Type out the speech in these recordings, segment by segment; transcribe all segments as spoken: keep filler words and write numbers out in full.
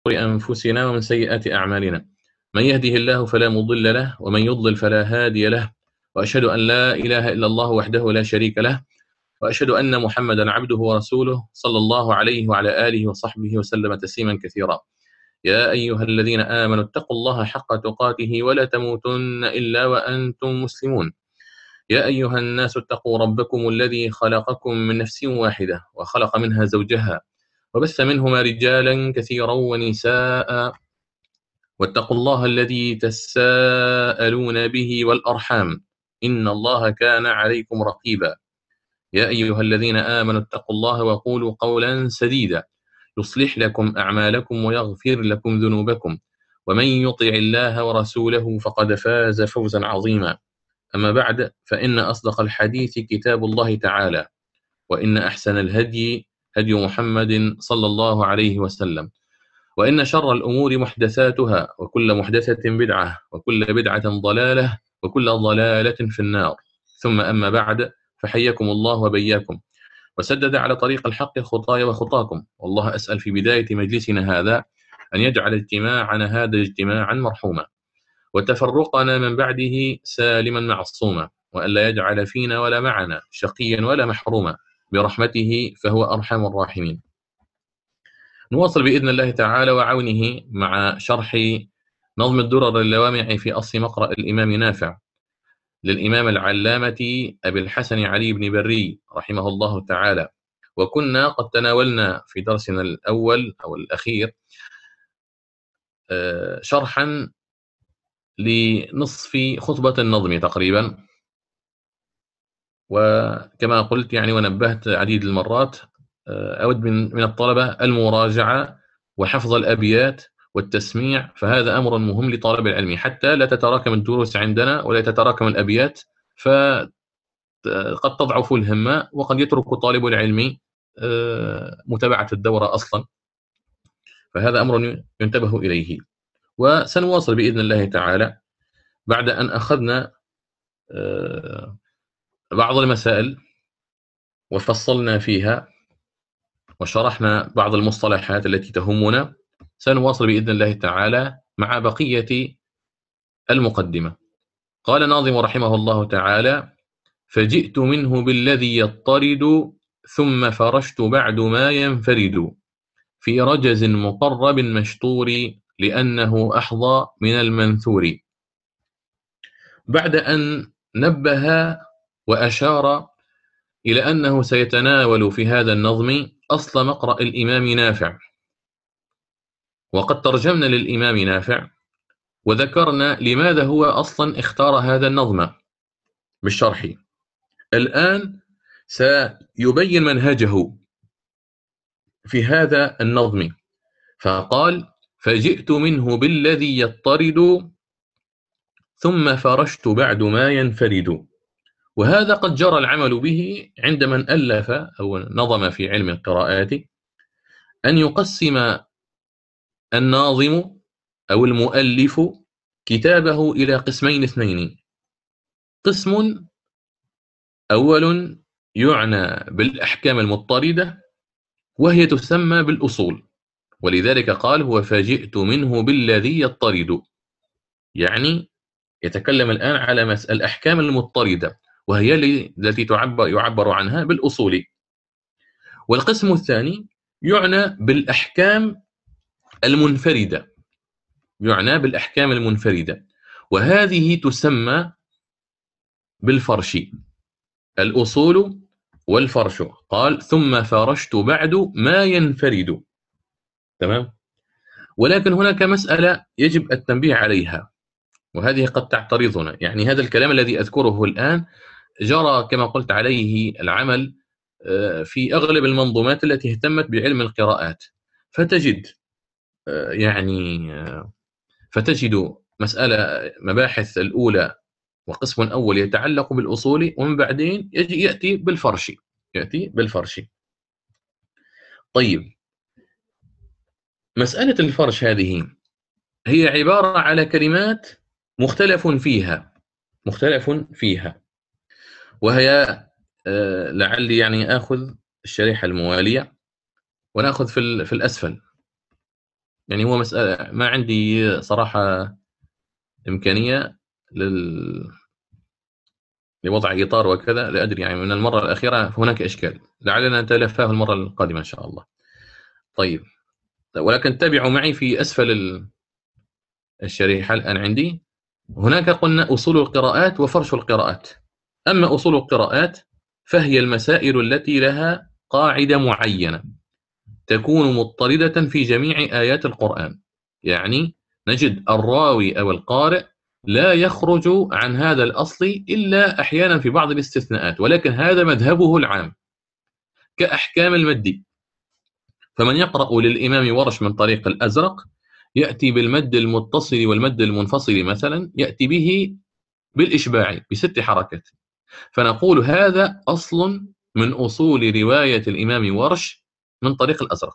أنفسنا ومن سيئات أعمالنا، من يهده الله فلا مضل له ومن يضلل فلا هادي له، وأشهد أن لا إله إلا الله وحده لا شريك له، وأشهد أن محمدا عبده ورسوله صلى الله عليه وعلى آله وصحبه وسلم تسليما كثيرا. يا أيها الذين آمنوا اتقوا الله حق تقاته ولا تموتن إلا وأنتم مسلمون. يا أيها الناس اتقوا ربكم الذي خلقكم من نفس واحدة وخلق منها زوجها وبث منهما رجالا كثيرا ونساء، واتقوا الله الذي تساءلون به والأرحام إن الله كان عليكم رقيبا. يا أيها الذين آمنوا اتقوا الله وقولوا قولا سديدا يصلح لكم أعمالكم ويغفر لكم ذنوبكم، ومن يطع الله ورسوله فقد فاز فوزا عظيما. أما بعد، فإن أصدق الحديث كتاب الله تعالى، وإن أحسن الهدي هدي محمد صلى الله عليه وسلم، وإن شر الأمور محدثاتها، وكل محدثة بدعة، وكل بدعة ضلالة، وكل ضلالة في النار. ثم أما بعد، فحياكم الله وبياكم، وسدد على طريق الحق خطاي وخطاكم. والله أسأل في بداية مجلسنا هذا أن يجعل اجتماعنا هذا اجتماعا مرحوما، وتفرقنا من بعده سالما معصوما، وأن لا يجعل فينا ولا معنا شقيا ولا محروما برحمته فهو أرحم الراحمين. نواصل بإذن الله تعالى وعونه مع شرح نظم الدرر اللوامع في أصل مقرأ الإمام نافع للإمام العلامة أبي الحسن علي بن بري رحمه الله تعالى. وكنا قد تناولنا في درسنا الأول أو الأخير شرحا لنصف خطبة النظم تقريبا، وكما قلت يعني ونبهت عديد المرات، أود من من الطلبة المراجعة وحفظ الأبيات والتسميع، فهذا أمر مهم لطالب العلم حتى لا تتراكم الدروس عندنا ولا تتراكم الأبيات، فقد تضعف الهمة وقد يترك طالب العلم متابعة الدورة أصلا، فهذا أمر ينتبه إليه. وسنواصل بإذن الله تعالى بعد أن أخذنا بعض المسائل وفصلنا فيها وشرحنا بعض المصطلحات التي تهمنا. سنواصل بإذن الله تعالى مع بقية المقدمة. قال ناظم رحمه الله تعالى: فجئت منه بالذي يضطرد ثم فرشت بعد ما ينفرد في رجز مقرب مشطور لأنه أحظى من المنثور. بعد أن نبه وأشار إلى أنه سيتناول في هذا النظم أصل مقرأ الإمام نافع، وقد ترجمنا للإمام نافع وذكرنا لماذا هو أصلا اختار هذا النظم بالشرح. الآن سيبين منهجه في هذا النظم، فقال: فجئت منه بالذي يضطرد ثم فرشت بعد ما ينفرد. وهذا قد جرى العمل به عند من ألف أو نظم في علم القراءات، أن يقسم الناظم أو المؤلف كتابه إلى قسمين اثنين: قسم أول يعنى بالأحكام المضطردة وهي تسمى بالأصول، ولذلك قال: هو فجئت منه بالذي يضطرد، يعني يتكلم الآن على مسألة الأحكام المضطردة وهي التي تعبر يعبر عنها بالأصول. والقسم الثاني يعنى بالأحكام المنفردة يعنى بالأحكام المنفردة وهذه تسمى بالفرش. الأصول والفرش. قال: ثم فرشت بعد ما ينفرد. تمام. ولكن هناك مسألة يجب التنبيه عليها، وهذه قد تعترضنا. يعني هذا الكلام الذي أذكره الآن جرى كما قلت عليه العمل في أغلب المنظومات التي اهتمت بعلم القراءات، فتجد يعني فتجد مسألة مباحث الأولى وقسم أول يتعلق بالأصول، ومن بعدين يأتي بالفرش يأتي بالفرش. طيب، مسألة الفرش هذه هي عبارة على كلمات مختلف فيها مختلف فيها وهي لعلي يعني آخذ الشريحة الموالية ونأخذ في في الأسفل. يعني هو مسألة ما عندي صراحة إمكانية لل... لوضع إطار وكذا، لا أدري يعني من المرة الأخيرة هناك إشكال، لعلنا نتلافاه المرة القادمة إن شاء الله. طيب، ولكن تابعوا معي في أسفل الشريحة الآن عندي، هناك قلنا أصول القراءات وفرش القراءات. أما أصول القراءات فهي المسائل التي لها قاعدة معينة تكون مضطردة في جميع آيات القرآن. يعني نجد الراوي أو القارئ لا يخرج عن هذا الأصل إلا أحيانا في بعض الاستثناءات، ولكن هذا مذهبه العام. كأحكام المد، فمن يقرأ للإمام ورش من طريق الأزرق يأتي بالمد المتصل والمد المنفصل مثلا، يأتي به بالإشباع بست حركات، فنقول هذا أصل من أصول رواية الإمام ورش من طريق الأزرق.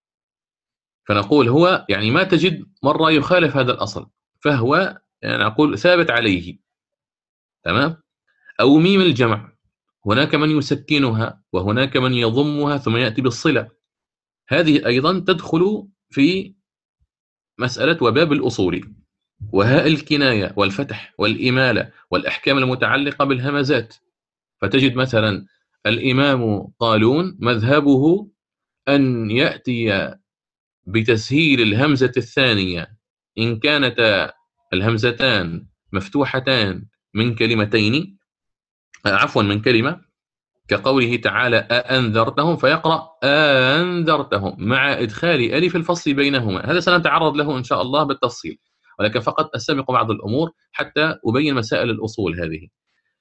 فنقول هو يعني ما تجد مرة يخالف هذا الأصل، فهو يعني نقول ثابت عليه. تمام. أو ميم الجمع، هناك من يسكنها وهناك من يضمها ثم يأتي بالصلة، هذه أيضا تدخل في مسألة وباب الأصول. وهاء الكناية والفتح والإمالة والأحكام المتعلقة بالهمزات، فتجد مثلا الإمام قالون مذهبه أن يأتي بتسهيل الهمزة الثانية إن كانتا الهمزتان مفتوحتان من كلمتين، عفوا من كلمة، كقوله تعالى أأنذرتهم، فيقرأ أنذرتهم مع إدخال ألف الفصل بينهما. هذا سنتعرض له إن شاء الله بالتفصيل، ولكن فقط أستبق بعض الأمور حتى أبين مسائل الأصول هذه.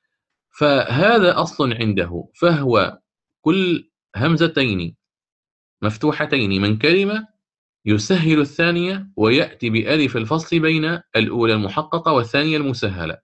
فهذا أصل عنده، فهو كل همزتين مفتوحتين من كلمة يسهل الثانية ويأتي بألف الفصل بين الأولى المحققة والثانية المسهلة.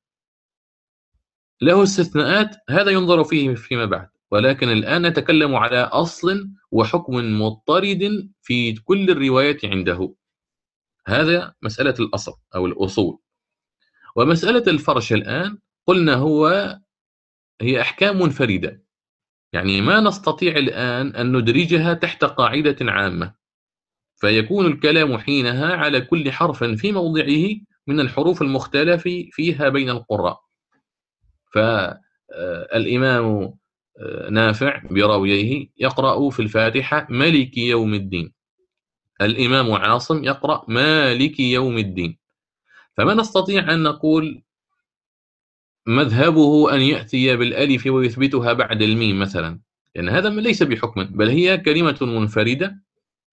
له استثناءات، هذا ينظر فيه فيما بعد، ولكن الآن نتكلم على أصل وحكم مضطرد في كل الروايات عنده. هذا مسألة الأصل أو الأصول. ومسألة الفرش الآن قلنا هو هي أحكام منفردة، يعني ما نستطيع الآن أن ندرجها تحت قاعدة عامة، فيكون الكلام حينها على كل حرف في موضعه من الحروف المختلف فيها بين القراء. فالإمام نافع براويه يقرأ في الفاتحة ملك يوم الدين، الإمام عاصم يقرأ مالك يوم الدين. فما نستطيع أن نقول مذهبه أن يأتي بالألف ويثبتها بعد الميم مثلا، لأن هذا ليس بحكم، بل هي كلمة منفردة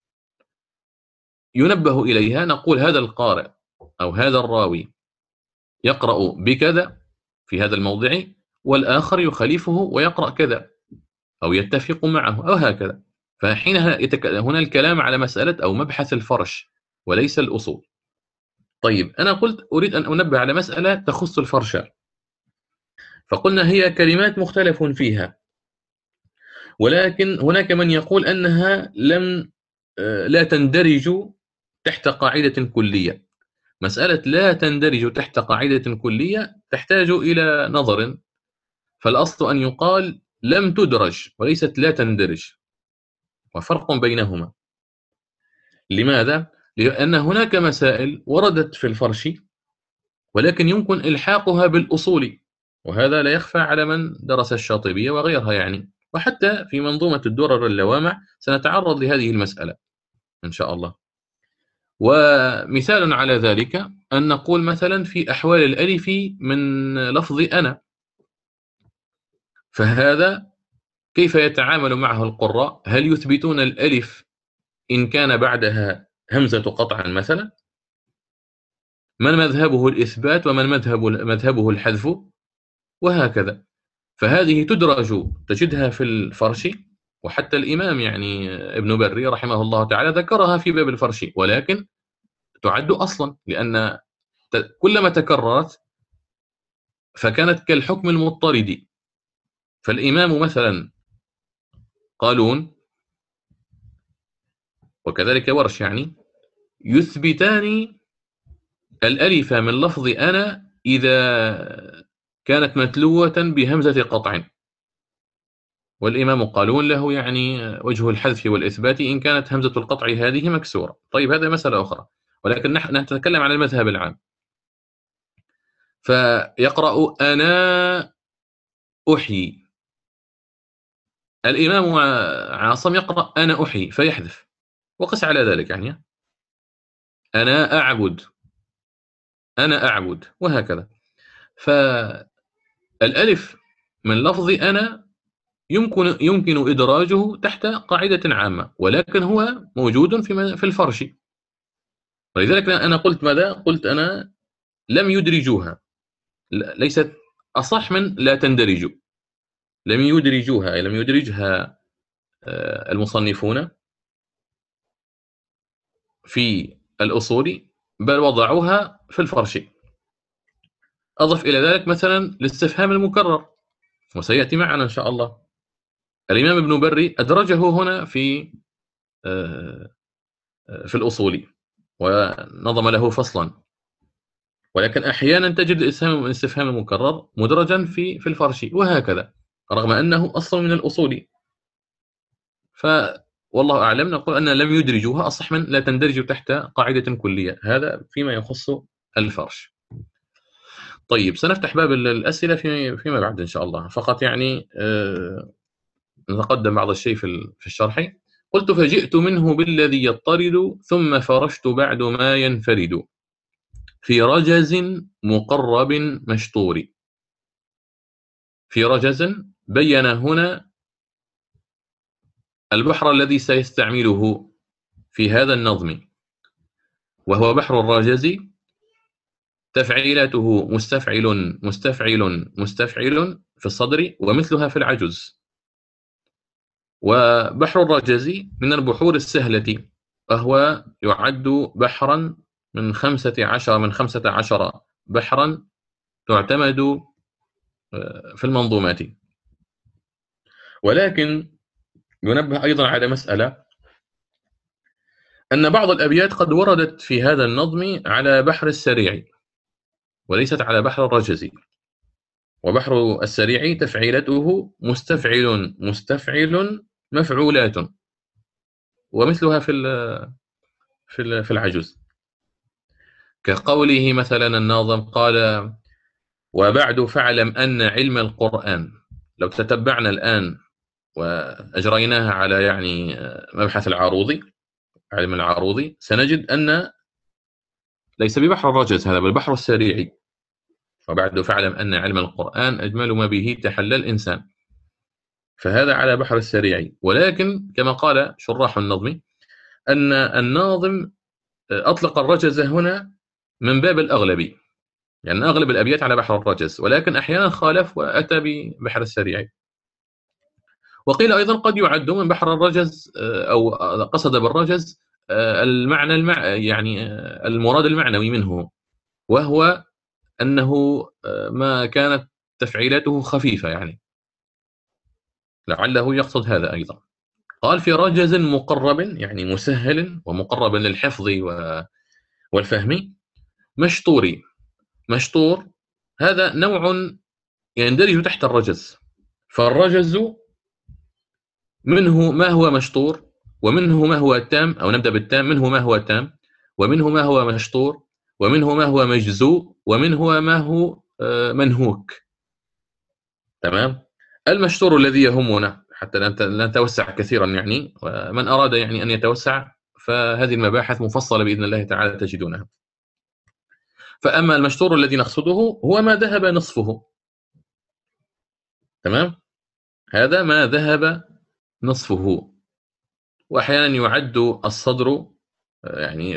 ينبه إليها. نقول هذا القارئ أو هذا الراوي يقرأ بكذا في هذا الموضع، والآخر يخالفه ويقرأ كذا أو يتفق معه أو هكذا. فحينها يتك... هنا الكلام على مسألة أو مبحث الفرش وليس الأصول. طيب، أنا قلت أريد أن أنبه على مسألة تخص الفرش، فقلنا هي كلمات مختلف فيها، ولكن هناك من يقول أنها لم لا تندرج تحت قاعدة كلية. مسألة لا تندرج تحت قاعدة كلية تحتاج إلى نظر، فالأصل أن يقال لم تدرج وليست لا تندرج، وفرق بينهما. لماذا؟ لأن هناك مسائل وردت في الفرش ولكن يمكن إلحاقها بالأصول، وهذا لا يخفى على من درس الشاطبية وغيرها يعني، وحتى في منظومة الدرر اللوامع سنتعرض لهذه المسألة إن شاء الله. ومثال على ذلك أن نقول مثلا في أحوال الألف من لفظ أنا، فهذا كيف يتعامل معه القراء؟ هل يثبتون الألف إن كان بعدها همزة قطع مثلا؟ من مذهبه الإثبات ومن مذهب مذهبه الحذف، وهكذا. فهذه تدرج، تجدها في الفرش، وحتى الإمام يعني ابن بري رحمه الله تعالى ذكرها في باب الفرش، ولكن تعد أصلا لأن كلما تكررت فكانت كالحكم المضطرد. فالإمام مثلا قالون وكذلك ورش يعني يثبتان الألف من لفظ أنا إذا كانت متلوة بهمزة قطع، والإمام قالون له يعني وجه الحذف والإثبات إن كانت همزة القطع هذه مكسورة. طيب هذا مسألة أخرى، ولكن نحن نتكلم عن المذهب العام. فيقرأ أنا أحيي، الإمام عاصم يقرأ أنا أحيي فيحذف، وقس على ذلك يعني أنا أعبد، أنا أعبد، وهكذا. فالألف من لفظ أنا يمكن يمكن إدراجه تحت قاعدة عامة، ولكن هو موجود في في الفرش. ولذلك أنا قلت ماذا؟ قلت أنا لم يدرجوها، ليست أصح من لا تندرج، لم يدرجوها أي لم يدرجها المصنفون في الأصول، بل وضعوها في الفرش. أضف إلى ذلك مثلا الاستفهام المكرر، وسيأتي معنا إن شاء الله. الإمام ابن بري أدرجه هنا في في الأصول ونظم له فصلا، ولكن أحيانا تجد الاستفهام المكرر مدرجا في في الفرش، وهكذا، رغم أنه أصل من الأصول. فوالله أعلم نقول أن لم يدرجوها أصح من لا تندرج تحت قاعدة كلية. هذا فيما يخص الفرش. طيب سنفتح باب الأسئلة فيما بعد إن شاء الله، فقط يعني آه نتقدم بعض الشيء في في الشرح. قلت فجئت منه بالذي يضطرد ثم فرشت بعد ما ينفرد في رجز مقرب مشطور. في رجز بين هنا البحر الذي سيستعمله في هذا النظم، وهو بحر الرجز، تفعيلاته مستفعل مستفعل مستفعل في الصدر ومثلها في العجز. وبحر الرجز من البحور السهلة، وهو يعد بحرا من خمسة عشر من خمسة عشر بحرا تعتمد في المنظومات. ولكن ينبه أيضا على مسألة، أن بعض الأبيات قد وردت في هذا النظم على بحر السريع وليست على بحر الرجز. وبحر السريع تفعيلته مستفعل مستفعل مفعولات، ومثلها في في في العجز، كقوله مثلا الناظم قال وبعد فاعلم أن علم القرآن. لو تتبعنا الآن وأجريناها على يعني مبحث العروضي، علم العروضي، سنجد أن ليس ببحر الرجز هذا، بل بحر السريع. وبعد فاعلم أن علم القرآن أجمل ما به تحلى الإنسان، فهذا على بحر السريع. ولكن كما قال شراح النظم أن الناظم أطلق الرجز هنا من باب الأغلبي، يعني أغلب الأبيات على بحر الرجز، ولكن أحيانا خالف وأتى ببحر السريع. وقيل أيضا قد يعد من بحر الرجز أو قصد بالرجز المعنى المع... يعني المراد المعنوي منه، وهو أنه ما كانت تفعيلاته خفيفة، يعني لعله يقصد هذا أيضا. قال في رجز مقرب، يعني مسهل ومقرب للحفظ والفهم، مشطوري. مشطور هذا نوع يندرج تحت الرجز. فالرجز منه ما هو مشطور، ومنه ما هو تام، أو نبدأ بالتام، منه ما هو تام، ومنه ما هو مشطور، ومنه ما هو مجزوء، ومنه ما هو منهوك. تمام. المشطور الذي يهمنا حتى لا نتوسع كثيرا، يعني ومن أراد يعني أن يتوسع فهذه المباحث مفصلة بإذن الله تعالى تجدونها. فأما المشطور الذي نقصده هو ما ذهب نصفه. تمام. هذا ما ذهب نصفه. وأحيانا يعد الصدر، يعني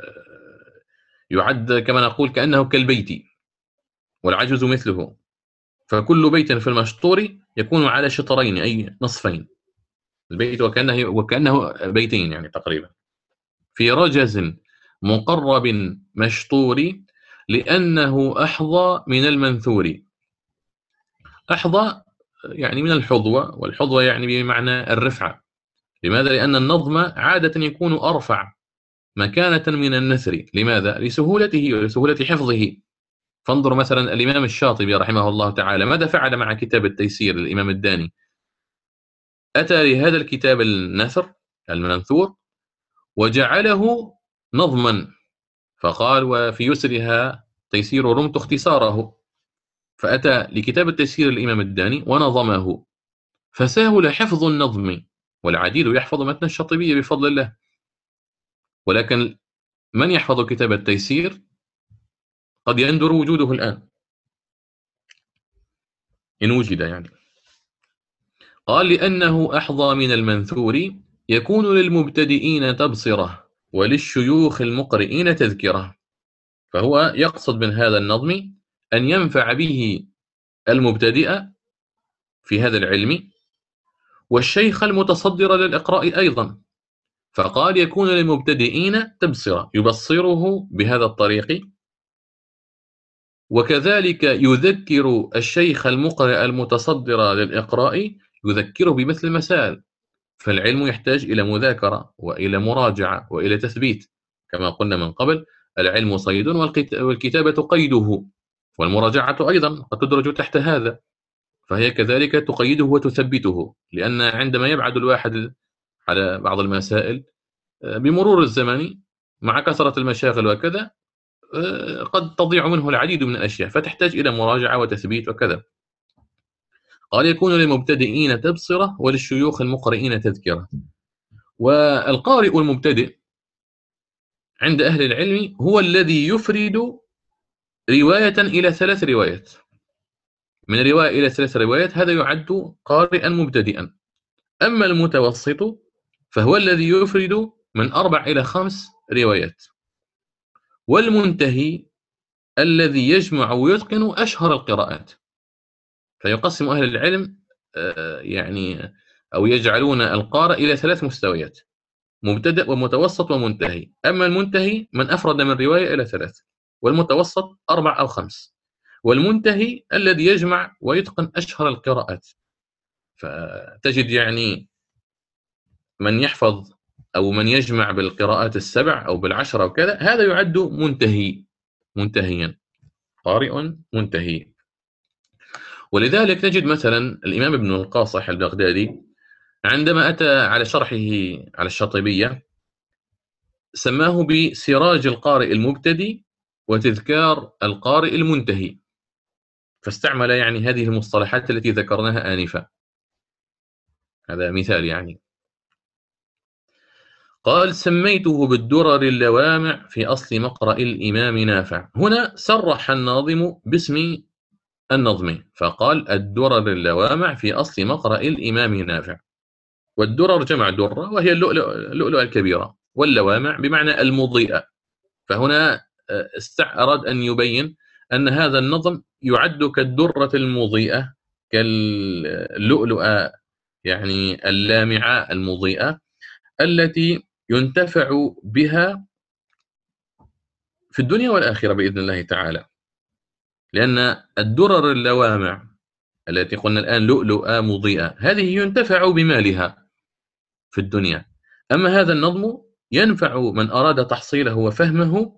يعد كما نقول كأنه كالبيت، والعجز مثله. فكل بيت في المشطور يكون على شطرين أي نصفين، البيت وكأنه, وكأنه بيتين يعني تقريبا. في رجز مقرب مشطور لأنه أحظى من المنثور. أحظى يعني من الحظوة، والحظوة يعني بمعنى الرفعة. لماذا؟ لأن النظم عادة يكون أرفع مكانة من النثر. لماذا؟ لسهولته ولسهولة حفظه. فانظر مثلا الإمام الشاطبي رحمه الله تعالى ماذا فعل مع كتاب التيسير للإمام الداني. أتى لهذا الكتاب النثر المنثور وجعله نظما، فقال: وفي يسرها تيسير رمت اختصاره. فأتى لكتاب التيسير الإمام الداني ونظمه، فسهل حفظ النظم، والعديد يحفظ متن الشاطبية بفضل الله. ولكن من يحفظ كتاب التيسير قد يندر وجوده الآن إن وجد يعني. قال: لأنه أحظى من المنثور، يكون للمبتدئين تبصرة، وللشيوخ المقرئين تذكرة. فهو يقصد من هذا النظم أن ينفع به المبتدئ في هذا العلم، والشيخ المتصدر للإقراء أيضا. فقال: يكون للمبتدئين تبصرة، يبصره بهذا الطريق، وكذلك يذكر الشيخ المقرئ المتصدر للإقراء، يذكره بمثل المسائل. فالعلم يحتاج إلى مذاكرة وإلى مراجعة وإلى تثبيت، كما قلنا من قبل: العلم صيد والكتابة قيده، والمراجعة أيضا قد تدرج تحت هذا، فهي كذلك تقيده وتثبته. لأن عندما يبعد الواحد على بعض المسائل بمرور الزمن مع كثرة المشاغل وكذا، قد تضيع منه العديد من الأشياء، فتحتاج إلى مراجعة وتثبيت وكذا. قال: يكون للمبتدئين تبصرة، وللشيوخ المقرئين تذكرة. والقارئ المبتدئ عند أهل العلم هو الذي يفرد رواية إلى ثلاث روايات. من رواية إلى ثلاث روايات هذا يعد قارئا مبتدئا. أما المتوسط فهو الذي يفرد من أربع إلى خمس روايات. والمنتهي الذي يجمع ويتقن أشهر القراءات. فيقسم أهل العلم يعني أو يجعلون القارئ إلى ثلاث مستويات: مبتدأ ومتوسط ومنتهي. أما المنتهي من أفرد من رواية إلى ثلاث، والمتوسط أربع أو خمس، والمنتهي الذي يجمع ويتقن أشهر القراءات. فتجد يعني من يحفظ أو من يجمع بالقراءات السبع أو بالعشرة وكذا، هذا يعد منتهي، منتهيا، قارئ منتهي. ولذلك نجد مثلا الإمام ابن القاصح البغدادي عندما أتى على شرحه على الشاطبية سماه بسراج القارئ المبتدي وتذكار القارئ المنتهي، فاستعمل يعني هذه المصطلحات التي ذكرناها آنفا. هذا مثال يعني. قال: سميته بالدرر اللوامع في أصل مقرأ الإمام نافع. هنا صرح الناظم باسم النظم، فقال: الدرر اللوامع في أصل مقرأ الإمام نافع. والدرر جمع درة، وهي اللؤلؤة الكبيرة، واللوامع بمعنى المضيئة. فهنا أراد أن يبين أن هذا النظم يعد كالدرة المضيئة، كاللؤلؤة يعني اللامعة المضيئة، التي ينتفع بها في الدنيا والآخرة بإذن الله تعالى. لأن الدرر اللوامع التي قلنا الآن لؤلؤة مضيئة، هذه ينتفع بمالها في الدنيا. أما هذا النظم ينفع من أراد تحصيله وفهمه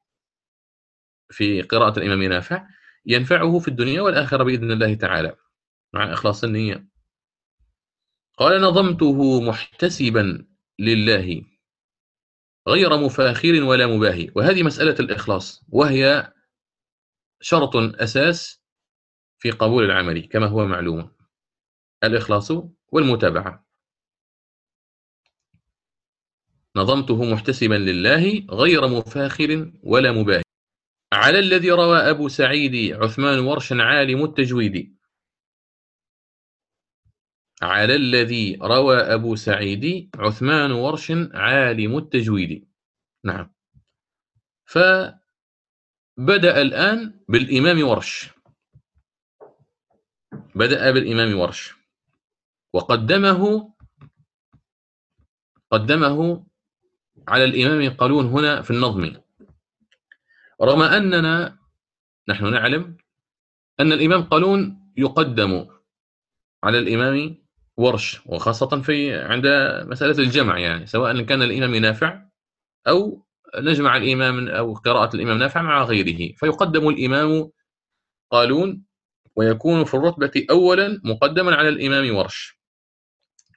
في قراءة الإمام نافع، ينفعه في الدنيا والآخرة بإذن الله تعالى مع إخلاص النية. قال: نظمته محتسبا لله غير مفاخر ولا مباهي. وهذه مسألة الإخلاص، وهي شرط أساس في قبول العمل كما هو معلوم، الإخلاص والمتابعة. نظمته محتسبا لله غير مفاخر ولا مباهي، على الذي روى أبو سعيد عثمان ورش عالم التجويد. على الذي روى أبو سعيد عثمان ورش عالم التجويد. نعم. فبدأ الآن بالإمام ورش، بدأ بالإمام ورش وقدمه قدمه على الإمام قالون هنا في النظم، رغم أننا نحن نعلم أن الإمام قالون يقدم على الإمام ورش، وخاصة في عند مسألة الجمع، يعني سواء كان الإمام نافع أو نجمع الإمام أو قراءة الإمام نافع مع غيره، فيقدم الإمام قالون ويكون في الرتبة أولا مقدما على الإمام ورش.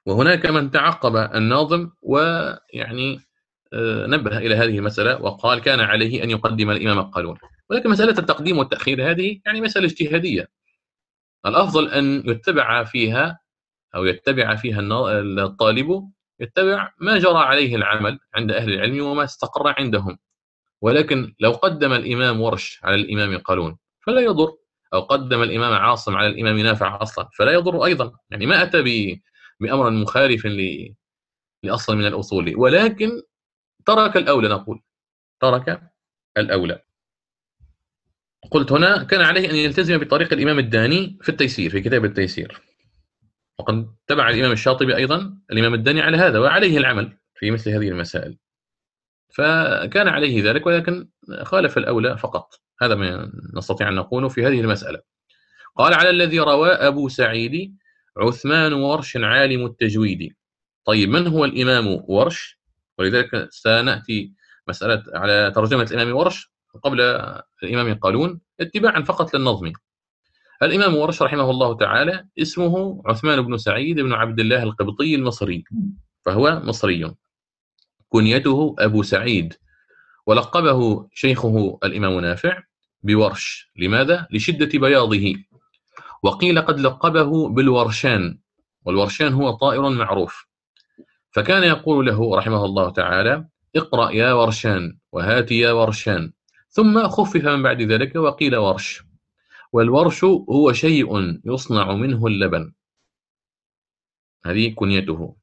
وهناك من تعقب الناظم ويعني نبه إلى هذه المسألة وقال كان عليه أن يقدم الإمام قالون. ولكن مسألة التقديم والتأخير هذه يعني مسألة اجتهادية، الأفضل أن يتبع فيها أو يتبع فيها الطالب يتبع ما جرى عليه العمل عند أهل العلم وما استقر عندهم. ولكن لو قدم الإمام ورش على الإمام قالون فلا يضر، أو قدم الإمام عاصم على الإمام نافع أصلا فلا يضر أيضا، يعني ما أتى بأمر مخالف لأصل من الأصول، ولكن ترك الأولى، نقول ترك الأولى. قلت هنا كان عليه أن يلتزم بطريق الإمام الداني في التيسير، في كتاب التيسير، وقد تبع الإمام الشاطبي أيضا الإمام الداني على هذا وعليه العمل في مثل هذه المسائل، فكان عليه ذلك، ولكن خالف الأولى فقط. هذا ما نستطيع أن نقوله في هذه المسألة. قال على الذي روى أبو سعيد عثمان ورش عالم التجويد. طيب من هو الإمام ورش؟ ولذلك سنأتي مسألة على ترجمة الإمام ورش قبل الإمام قالون اتباعا فقط للنظم. الإمام ورش رحمه الله تعالى اسمه عثمان بن سعيد بن عبد الله القبطي المصري، فهو مصري، كنيته أبو سعيد، ولقبه شيخه الإمام نافع بورش. لماذا؟ لشدة بياضه، وقيل قد لقبه بالورشان، والورشان هو طائر معروف، فكان يقول له رحمه الله تعالى اقرأ يا ورشان وهات يا ورشان، ثم خفف من بعد ذلك وقيل ورش. والورش هو شيء يصنع منه اللبن، هذه كنيته.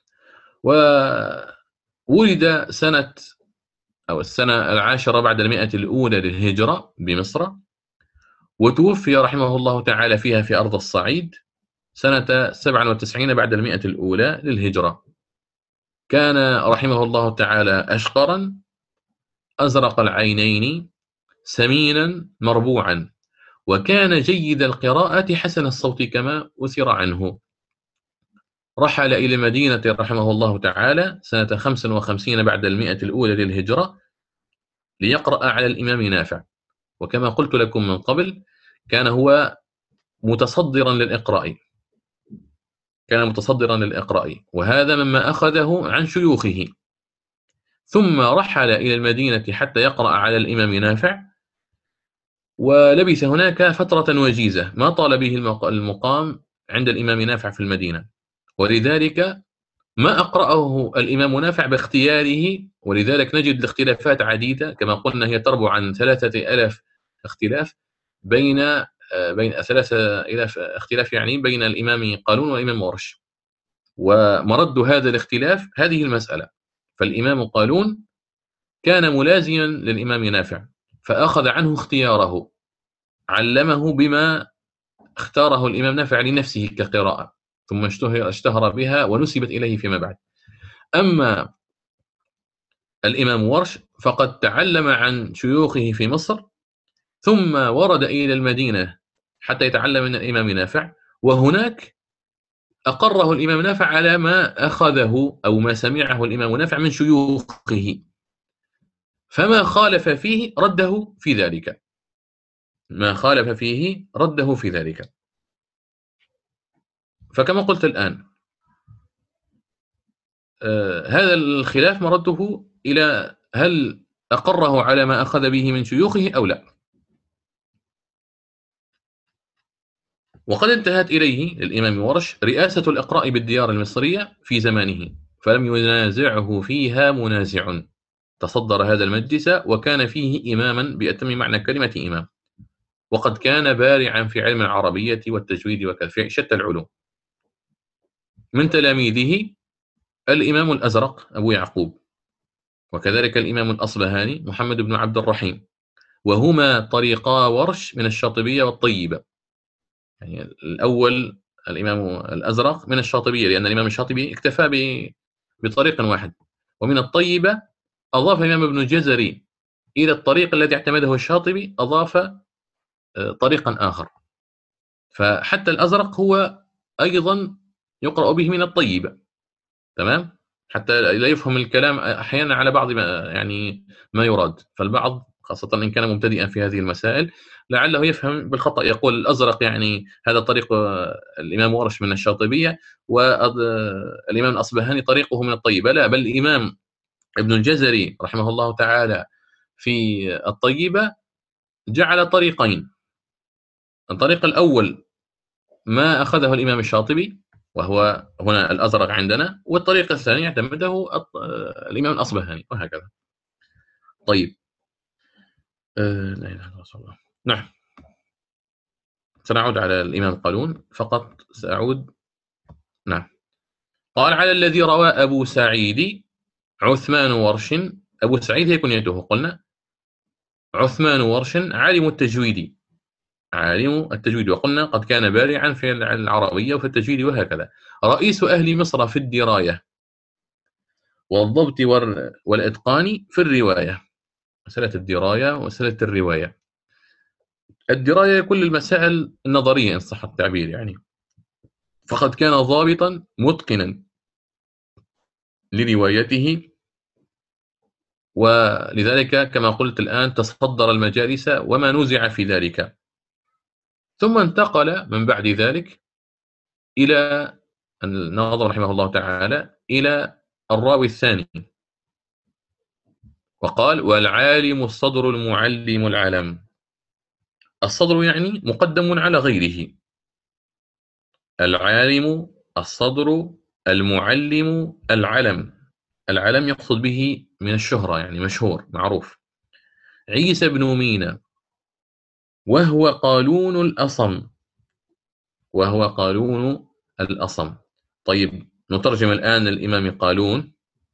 وولد سنة أو السنة العاشرة بعد المئة الأولى للهجرة بمصر، وتوفي رحمه الله تعالى فيها في أرض الصعيد سنة سبعة وتسعين بعد المئة الأولى للهجرة. كان رحمه الله تعالى أشقرا أزرق العينين سمينا مربوعا، وكان جيد القراءة حسن الصوت كما أثر عنه. رحل إلى المدينة رحمه الله تعالى سنة خمس وخمسين بعد المئة الأولى للهجرة ليقرأ على الإمام نافع، وكما قلت لكم من قبل كان هو متصدرا للإقراء، كان متصدرا للإقراء، وهذا مما أخذه عن شيوخه. ثم رحل إلى المدينة حتى يقرأ على الإمام نافع، ولبث هناك فترة وجيزة ما طال به المقام عند الإمام نافع في المدينة، ولذلك ما أقرأه الإمام نافع باختياره، ولذلك نجد الاختلافات عديدة كما قلنا، هي تربع عن ثلاثة ألاف اختلاف بين بين ثلاثة آلاف اختلاف يعني بين الإمام قالون والإمام ورش. ومرد هذا الاختلاف هذه المسألة، فالإمام قالون كان ملازما للإمام نافع فأخذ عنه اختياره، علمه بما اختاره الإمام نافع لنفسه كقراءة، ثم اشتهر بها ونسبت إليه فيما بعد. أما الإمام ورش فقد تعلم عن شيوخه في مصر، ثم ورد إلى المدينة حتى يتعلم من الإمام نافع، وهناك أقره الإمام نافع على ما أخذه أو ما سمعه الإمام نافع من شيوخه، فما خالف فيه رده في ذلك، ما خالف فيه رده في ذلك. فكما قلت الآن آه هذا الخلاف مرده إلى هل أقره على ما أخذ به من شيوخه أو لا. وقد انتهت إليه للإمام ورش رئاسة الإقراء بالديار المصرية في زمانه، فلم ينازعه فيها منازع، تصدر هذا المجلس وكان فيه إماما بأتم معنى كلمة إمام، وقد كان بارعا في علم العربية والتجويد وكفي شتى العلوم. من تلاميذه الإمام الأزرق أبو يعقوب، وكذلك الإمام الأصبهاني محمد بن عبد الرحيم، وهما طريقا ورش من الشاطبية والطيبة. يعني الأول الإمام الأزرق من الشاطبية، لأن الإمام الشاطبي اكتفى بطريق واحد، ومن الطيبة أضاف الإمام ابن الجزري إلى الطريق الذي اعتمده الشاطبي أضاف طريقا آخر، فحتى الأزرق هو أيضا يقرأ به من الطيبة، تمام، حتى لا يفهم الكلام أحيانا على بعض ما يعني ما يراد، فالبعض خاصة إن كان مبتدئا في هذه المسائل، لعله يفهم بالخطأ، يقول الأزرق يعني هذا طريق الإمام ورش من الشاطبية، والإمام الأصبهاني طريقه من الطيبة. لا، بل الإمام ابن الجزري رحمه الله تعالى في الطيبة جعل طريقين. الطريق الأول ما أخذه الإمام الشاطبي وهو هنا الأزرق عندنا، والطريق الثاني اعتمده الإمام الأصبهاني، وهكذا. طيب، أه لا إله إلا الله. نعم، سنعود على الإمام قالون فقط، سأعود. نعم، قال: على الذي روى أبو سعيد عثمان ورش. أبو سعيد هي كنيته، قلنا عثمان ورش عالم التجويد، عالم التجويد، وقلنا قد كان بارعا في العربية وفي التجويد وهكذا. رئيس أهل مصر في الدراية والضبط والإتقان في الرواية. مسألة الدراية ومسألة الرواية. الدراية كل المسائل النظرية إن صح التعبير يعني، فقد كان ضابطا متقنا لروايته، ولذلك كما قلت الآن تصدر المجالس وما نزع في ذلك. ثم انتقل من بعد ذلك إلى الناظم رحمه الله تعالى إلى الراوي الثاني، وقال: والعالم الصدر المعلم العلم. الصدر يعني مقدم على غيره، العالم الصدر المعلم العلم. العلم يقصد به من الشهرة يعني مشهور معروف. عيسى بن مينا وهو قالون الأصم، وهو قالون الأصم. طيب، نترجم الآن الإمام قالون.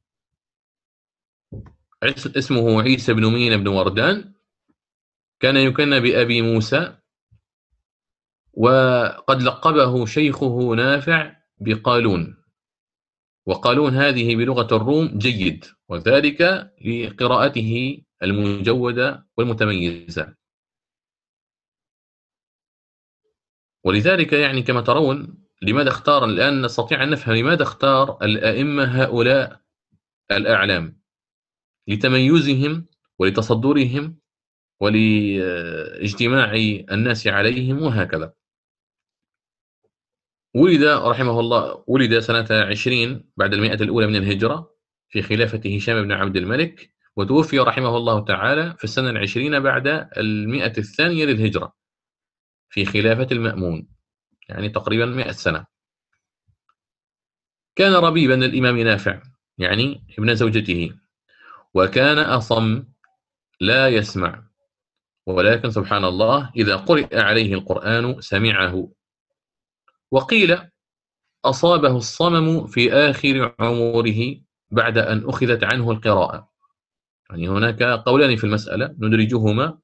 اسمه عيسى بن مينا بن وردان، كان يكنى بأبي موسى، وقد لقبه شيخه نافع بقالون. وقالون هذه بلغة الروم جيد، وذلك لقراءته المجودة والمتميزة. ولذلك يعني كما ترون، لماذا اختار الآن نستطيع أن نفهم لماذا اختار الأئمة هؤلاء الأعلام، لتميزهم ولتصدرهم ولاجتماع الناس عليهم وهكذا. ولد رحمه الله ولد سنة عشرين بعد المئة الأولى من الهجرة في خلافة هشام بن عبد الملك، وتوفي رحمه الله تعالى في السنة العشرين بعد المئة الثانية للهجرة في خلافة المأمون، يعني تقريبا مئة سنة. كان ربيبا للإمام نافع يعني ابن زوجته، وكان أصم لا يسمع، ولكن سبحان الله إذا قرئ عليه القرآن سمعه. وقيل أصابه الصمم في آخر عمره بعد أن أخذت عنه القراءة. يعني هناك قولان في المسألة ندرجهما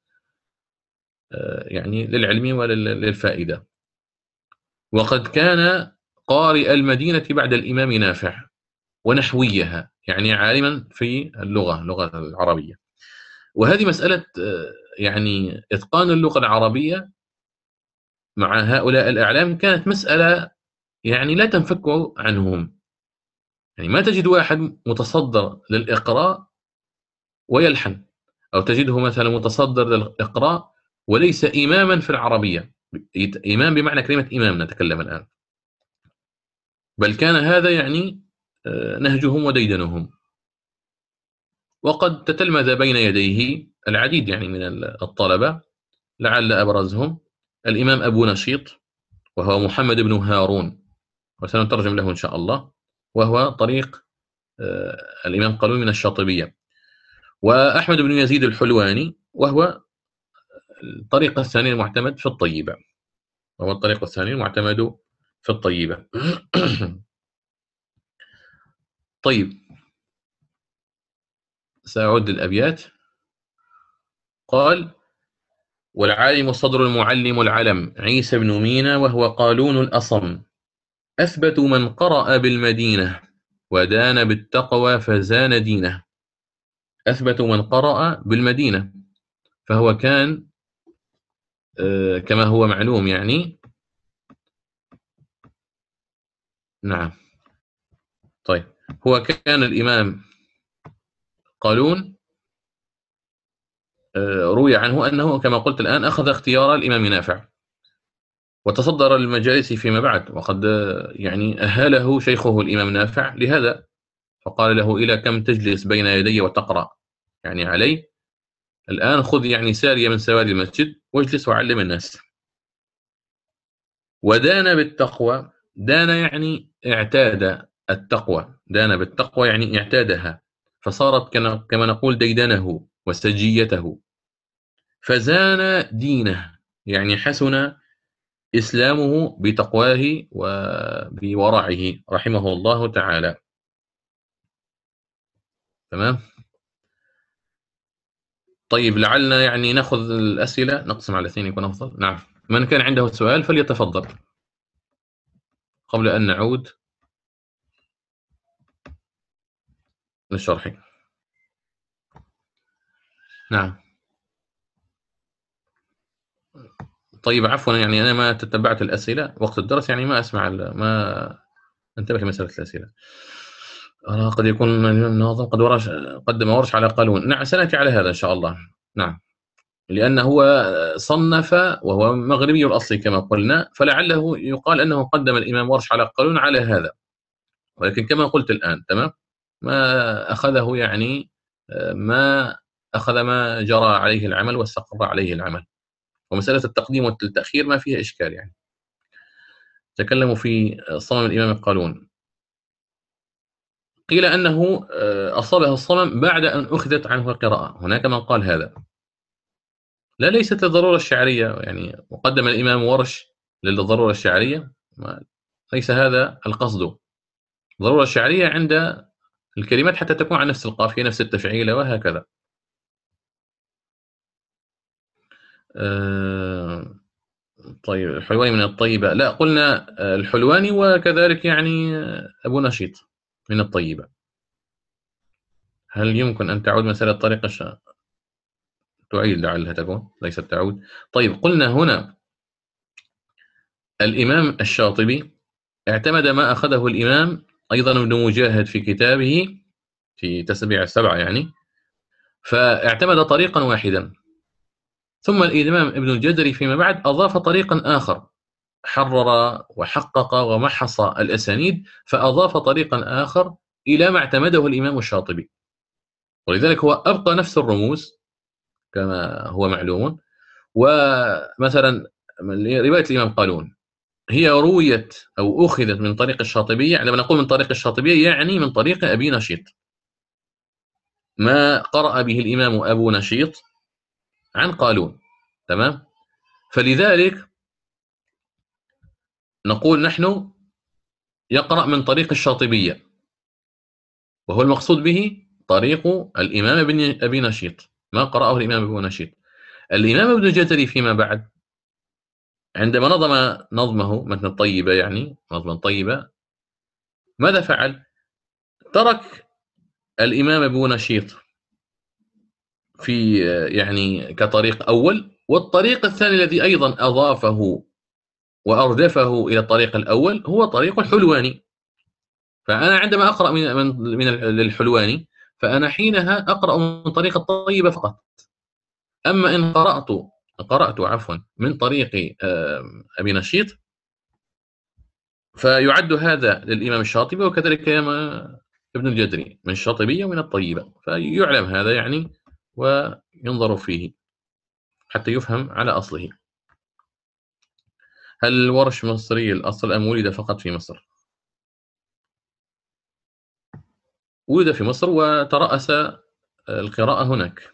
يعني للعلم وللفائدة. وقد كان قارئ المدينة بعد الإمام نافع ونحويها، يعني عالما في اللغة اللغة العربية. وهذه مسألة يعني إتقان اللغة العربية مع هؤلاء الأعلام كانت مسألة يعني لا تنفك عنهم. يعني ما تجد واحد متصدر للإقراء ويلحن، أو تجده مثلا متصدر للإقراء وليس إماما في العربية، إمام بمعنى كلمة إمام نتكلم الآن، بل كان هذا يعني نهجهم وديدنهم. وقد تتلمذ بين يديه العديد يعني من الطلبة، لعل أبرزهم الإمام أبو نشيط، وهو محمد بن هارون، وسنترجم له إن شاء الله، وهو طريق الإمام قالون من الشاطبية. وأحمد بن يزيد الحلواني، وهو الطريق الثاني المعتمد في الطيبة، وهو الطريق الثاني المعتمد في الطيبة. طيب، سأعد الأبيات. قال: والعالم الصدر المعلم العلم عيسى بن مينا وهو قالون الأصم، أثبت من قرأ بالمدينة ودان بالتقوى فزان دينه. أثبت من قرأ بالمدينة، فهو كان آه كما هو معلوم يعني. نعم، طيب، هو كان الإمام قالون روي عنه أنه كما قلت الآن أخذ اختيار الإمام نافع وتصدر المجالس فيما بعد، وقد يعني أهله شيخه الإمام نافع لهذا، فقال له: إلى كم تجلس بين يدي وتقرأ يعني علي؟ الآن خذ يعني سارية من سواري المسجد واجلس وعلم الناس. ودان بالتقوى، دان يعني اعتاد التقوى، دان بالتقوى يعني اعتادها، فصارت كما نقول ديدنه وسجيته. فزان دينه يعني حسن إسلامه بتقواه وبورعه رحمه الله تعالى. تمام. طيب لعلنا يعني نأخذ الأسئلة، نقسم على اثنين يكون أفضل. نعم، من كان عنده سؤال فليتفضل قبل أن نعود للشرح. نعم. طيب عفوا، يعني أنا ما تتبعت الأسئلة وقت الدرس، يعني ما أسمع، ما انتبه لمسألة الأسئلة. أرى قد يكون الإمام الناظم قد ورش قدم ورش على قالون. نعم، سنأتي على هذا إن شاء الله. نعم، لأنه هو صنف وهو مغربي الأصل كما قلنا، فلعله يقال أنه قدم الإمام ورش على قالون على هذا، ولكن كما قلت الآن تمام، ما أخذه يعني ما أخذ ما جرى عليه العمل واستقر عليه العمل، ومسألة التقديم والتأخير ما فيها إشكال. يعني تكلموا في صمم الإمام القالون، قيل أنه أصابه الصمم بعد أن أخذت عنه القراءة، هناك من قال هذا. لا، ليست الضرورة الشعرية، يعني وقدم الإمام ورش للضرورة الشعرية، ليس هذا القصد. الضرورة الشعرية عند الكلمات حتى تكون على نفس القافية نفس التفعيل وهكذا. أه طيب، الحلواني من الطيبة، لا قلنا الحلواني وكذلك يعني أبو نشيط من الطيبة. هل يمكن أن تعود مسألة طريقة ش... تعيد لعلها تكون ليست تعود. طيب قلنا هنا الإمام الشاطبي اعتمد ما أخذه الإمام أيضا ابن مجاهد في كتابه في تسبيع السبعة يعني، فاعتمد طريقا واحدا. ثم الإمام ابن الجزري فيما بعد أضاف طريقا آخر، حرر وحقق ومحص الأسانيد، فأضاف طريقا آخر إلى ما اعتمده الإمام الشاطبي، ولذلك هو أبقى نفس الرموز كما هو معلوم. ومثلا رواية الإمام قالون هي رويت أو أخذت من طريق الشاطبية، عندما نقول من طريق الشاطبية يعني من طريق أبي نشيط، ما قرأ به الإمام أبو نشيط عن قالون. تمام. فلذلك نقول نحن يقرأ من طريق الشاطبية، وهو المقصود به طريق الإمام أبي نشيط، ما قرأه الإمام أبو نشيط. الإمام ابن الجزري فيما بعد عندما نظم نظمه مثل الطيبة، يعني نظما طيبة، ماذا فعل؟ ترك الإمام أبو نشيط في يعني كطريق أول، والطريق الثاني الذي أيضا أضافه وأردفه إلى الطريق الأول هو طريق الحلواني. فأنا عندما أقرأ من من من الحلواني فأنا حينها أقرأ من طريق الطيبة فقط. أما إن قرأت قرأت عفوا من طريق أبي نشيط فيعد هذا للإمام الشاطبي، وكذلك ابن الجزري من الشاطبية ومن الطيبة، فيعلم هذا يعني وينظر فيه حتى يفهم على أصله. هل الورش مصري الأصل أم ولد فقط في مصر؟ ولد في مصر وترأس القراءة هناك.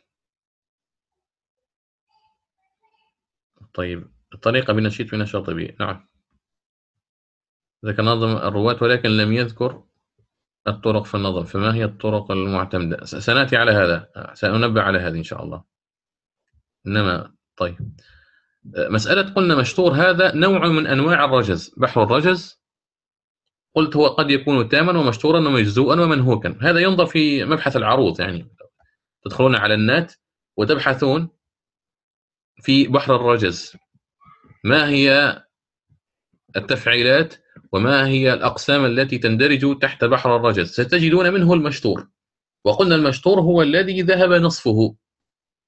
طيب، الطريقة بنشيط من الشاطبي. نعم، ذكر نظم الرواة ولكن لم يذكر الطرق في النظم، فما هي الطرق المعتمدة؟ سنأتي على هذا، سأنبه على هذا إن شاء الله. إنما طيب، مسألة قلنا مشطور هذا نوع من أنواع الرجز، بحر الرجز قلت هو قد يكون تاما ومشطورا ومجزوءا ومنهوكا. هذا ينظر في مبحث العروض، يعني تدخلون على النت وتبحثون في بحر الرجز ما هي التفعيلات وما هي الأقسام التي تندرج تحت بحر الرجز، ستجدون منه المشطور. وقلنا المشطور هو الذي ذهب نصفه،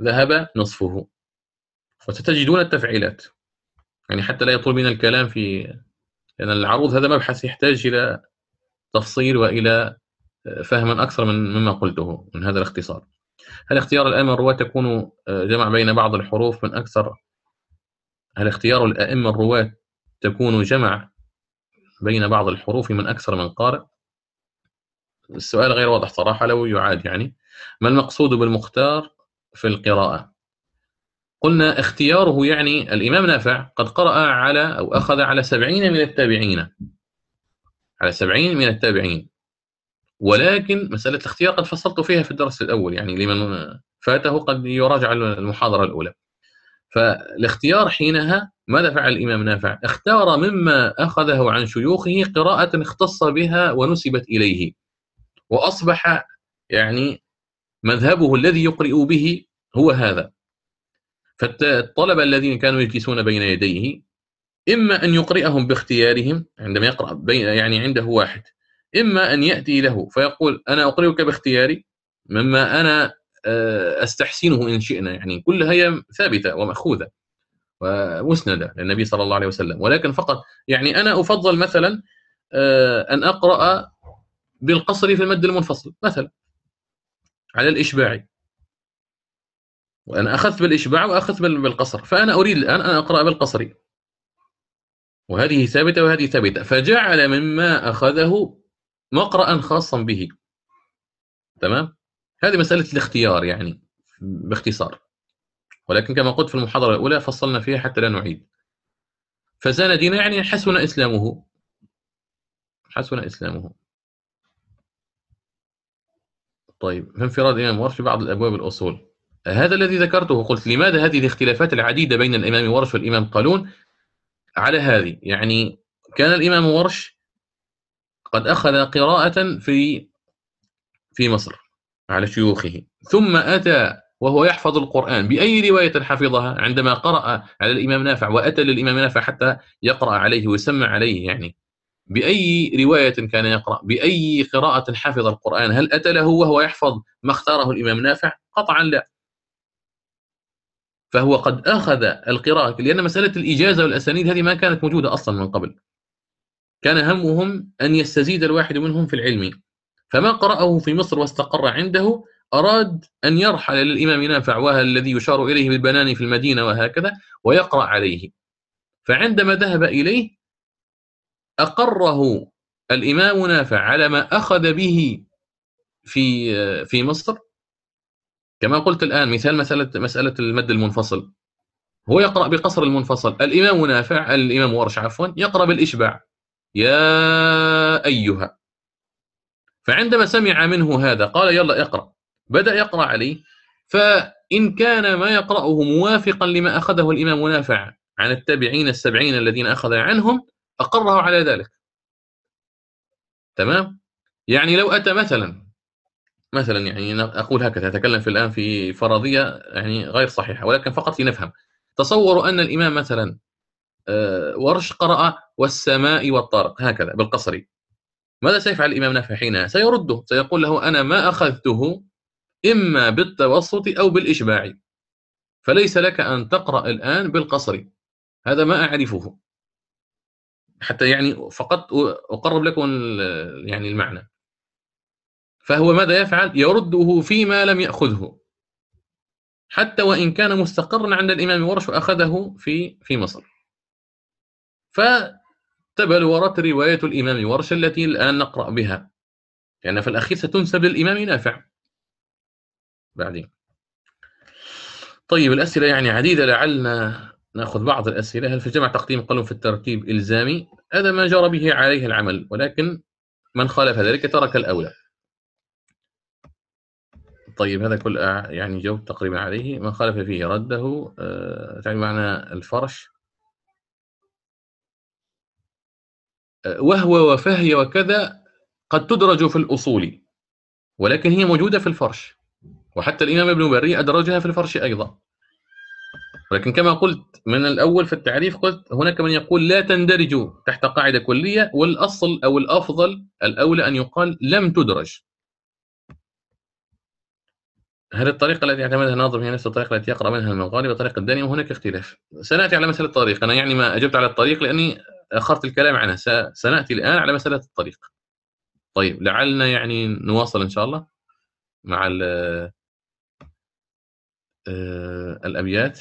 ذهب نصفه. وستجدون التفعيلات، يعني حتى لا يطول بنا الكلام في، لأن العروض هذا مبحث يحتاج إلى تفصيل وإلى فهم أكثر من مما قلته من هذا الاختصار. هل اختيار الأئمة الرواة تكون جمع بين بعض الحروف من أكثر هل اختيار الأئمة الرواة تكون جمع بين بعض الحروف من أكثر من قارئ؟ السؤال غير واضح صراحة، لو يعاد يعني. ما المقصود بالمختار في القراءة؟ قلنا اختياره يعني الإمام نافع قد قرأ على أو أخذ على سبعين من التابعين، على سبعين من التابعين، ولكن مسألة الاختيار قد فصلت فيها في الدرس الأول، يعني لمن فاته قد يراجع المحاضرة الأولى. فالاختيار حينها ماذا فعل الإمام نافع؟ اختار مما أخذه عن شيوخه قراءة اختص بها ونسبت إليه، وأصبح يعني مذهبه الذي يقرئ به هو هذا. فالطلبة الذين كانوا يجلسون بين يديه إما أن يقرئهم باختيارهم عندما يقرأ بين يعني عنده واحد، إما أن يأتي له فيقول أنا أقرئك باختياري مما أنا أستحسنه إن شئنا، يعني كلها هي ثابتة ومأخوذة ومسندة للنبي صلى الله عليه وسلم، ولكن فقط يعني أنا أفضل مثلا أن أقرأ بالقصر في المد المنفصل مثلا على الإشباعي، وأنا أخذت بالإشباع وأخذت بالقصر، فأنا أريد الآن أن أقرأ بالقصر، وهذه ثابتة وهذه ثابتة، فجعل مما أخذه مقرأ خاصا به. تمام؟ هذه مسألة الاختيار يعني باختصار، ولكن كما قلت في المحاضرة الأولى فصلنا فيها حتى لا نعيد. فزان دينا يعني حسن إسلامه، حسن إسلامه. طيب، فانفراد الإمام ورش في بعض الأبواب الأصول، هذا الذي ذكرته. قلت لماذا هذه الاختلافات العديدة بين الإمام ورش والإمام قالون على هذه؟ يعني كان الإمام ورش قد أخذ قراءة في في مصر على شيوخه، ثم أتى وهو يحفظ القرآن بأي رواية حفظها عندما قرأ على الإمام نافع، وأتى للإمام نافع حتى يقرأ عليه ويسمع عليه، يعني بأي رواية كان يقرأ، بأي قراءة حفظ القرآن، هل أتى له وهو يحفظ ما اختاره الإمام نافع؟ قطعا لا. فهو قد أخذ القراءة، لأن مسألة الإجازة والأسانيد هذه ما كانت موجودة أصلا من قبل، كان همهم أن يستزيد الواحد منهم في العلم، فما قرأه في مصر واستقر عنده أراد أن يرحل للإمام نافع وهو الذي يشار إليه بالبنان في المدينة وهكذا ويقرأ عليه. فعندما ذهب إليه أقره الإمام نافع على ما أخذ به في في مصر، كما قلت الآن مثال مسألة مسألة المد المنفصل، هو يقرأ بقصر المنفصل، الإمام نافع الإمام ورش عفوا يقرأ بالإشباع يا أيها. فعندما سمع منه هذا قال يلا اقرأ، بدأ يقرأ عليه، فإن كان ما يقرأه موافقا لما أخذه الإمام نافع عن التابعين السبعين الذين أخذ عنهم أقره على ذلك. تمام؟ يعني لو أتى مثلا مثلا يعني أقول هكذا، أتكلم في الآن في فرضية يعني غير صحيحة ولكن فقط لنفهم. تصوروا أن الإمام مثلا ورش قرأ والسماء والطارق هكذا بالقصري، ماذا سيفعل الإمام نافع حينها؟ سيرده، سيقول له أنا ما أخذته إما بالتوسط أو بالإشباع، فليس لك أن تقرأ الآن بالقصر، هذا ما أعرفه، حتى يعني فقط أقرب لكم يعني المعنى. فهو ماذا يفعل؟ يرده فيما لم يأخذه، حتى وإن كان مستقرا عند الإمام ورش وأخذه في في مصر. فتبلورت رواية الإمام ورش التي الآن نقرأ بها، لأن في الأخير ستنسب للإمام نافع بعدين. طيب، الأسئلة يعني عديدة، لعلنا نأخذ بعض الأسئلة. هل في الجمع تقديم قلم في الترتيب إلزامي؟ هذا ما جرى به عليه العمل، ولكن من خالف ذلك ترك الأولى. طيب، هذا كل يعني جواب تقريبا عليه. من خالف فيه رده. أه يعني معنى الفرش أه وهو وفهي وكذا قد تدرج في الأصول، ولكن هي موجودة في الفرش، وحتى الإمام ابن بري أدرجها في الفرش أيضا. ولكن كما قلت من الأول في التعريف، قلت هناك من يقول لا تندرج تحت قاعدة كلية، والأصل أو الأفضل الأولى أن يقال لم تدرج. هل الطريقة التي اعتمدها الناظم هي نفس الطريقة التي يقرأ منها المغاربة بطريقة الداني وهناك اختلاف؟ سنأتي على مسألة الطريق. أنا يعني ما أجبت على الطريق لأني أخرت الكلام عنها، سنأتي الآن على مسألة الطريق. طيب لعلنا يعني نواصل إن شاء الله مع الأبيات.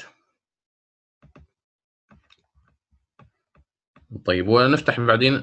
طيب ونفتح بعدين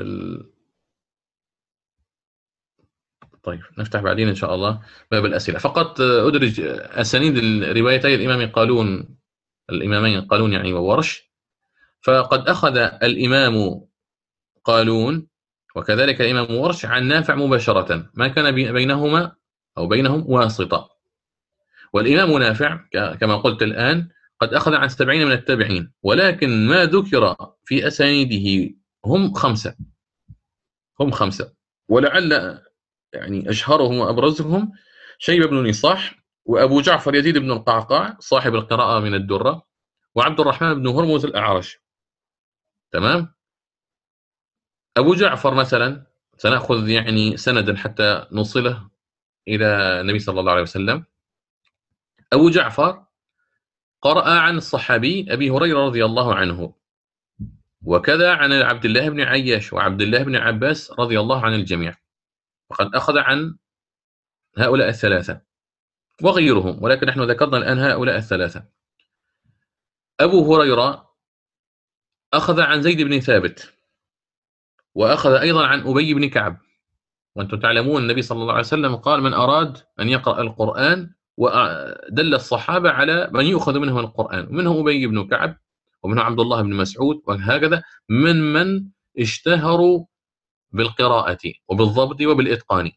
طيب نفتح بعدين إن شاء الله باب الأسئلة. فقط أدرج أسانيد الروايتي الإمام قالون، الإمامين قالون يعني وورش. فقد أخذ الإمام قالون وكذلك الإمام ورش عن نافع مباشرة، ما كان بينهما أو بينهم واسطة. والإمام نافع كما قلت الآن قد أخذ عن سبعين من التابعين، ولكن ما ذكر في أسانيده هم خمسة هم خمسة ولعل يعني أشهرهم وأبرزهم شيبة بن نصاح، وأبو جعفر يزيد بن القعقاع صاحب القراءة من الدرة، وعبد الرحمن بن هرمز الأعرج. تمام. أبو جعفر مثلا سنأخذ يعني سندا حتى نوصله إلى النبي صلى الله عليه وسلم. أبو جعفر قرأ عن الصحابي أبي هريرة رضي الله عنه، وكذا عن عبد الله بن عياش وعبد الله بن عباس رضي الله عن الجميع، وقد أخذ عن هؤلاء الثلاثة وغيرهم، ولكن نحن ذكرنا الآن هؤلاء الثلاثة. أبو هريرة أخذ عن زيد بن ثابت، وأخذ أيضا عن أبي بن كعب. وأنتم تعلمون النبي صلى الله عليه وسلم قال: من أراد أن يقرأ القرآن، ودل الصحابة على من يؤخذ منهم القرآن، ومنهم أبي بن كعب ومنهم عبد الله بن مسعود، وهكذا من من اشتهروا بالقراءة وبالضبط وبالإتقان.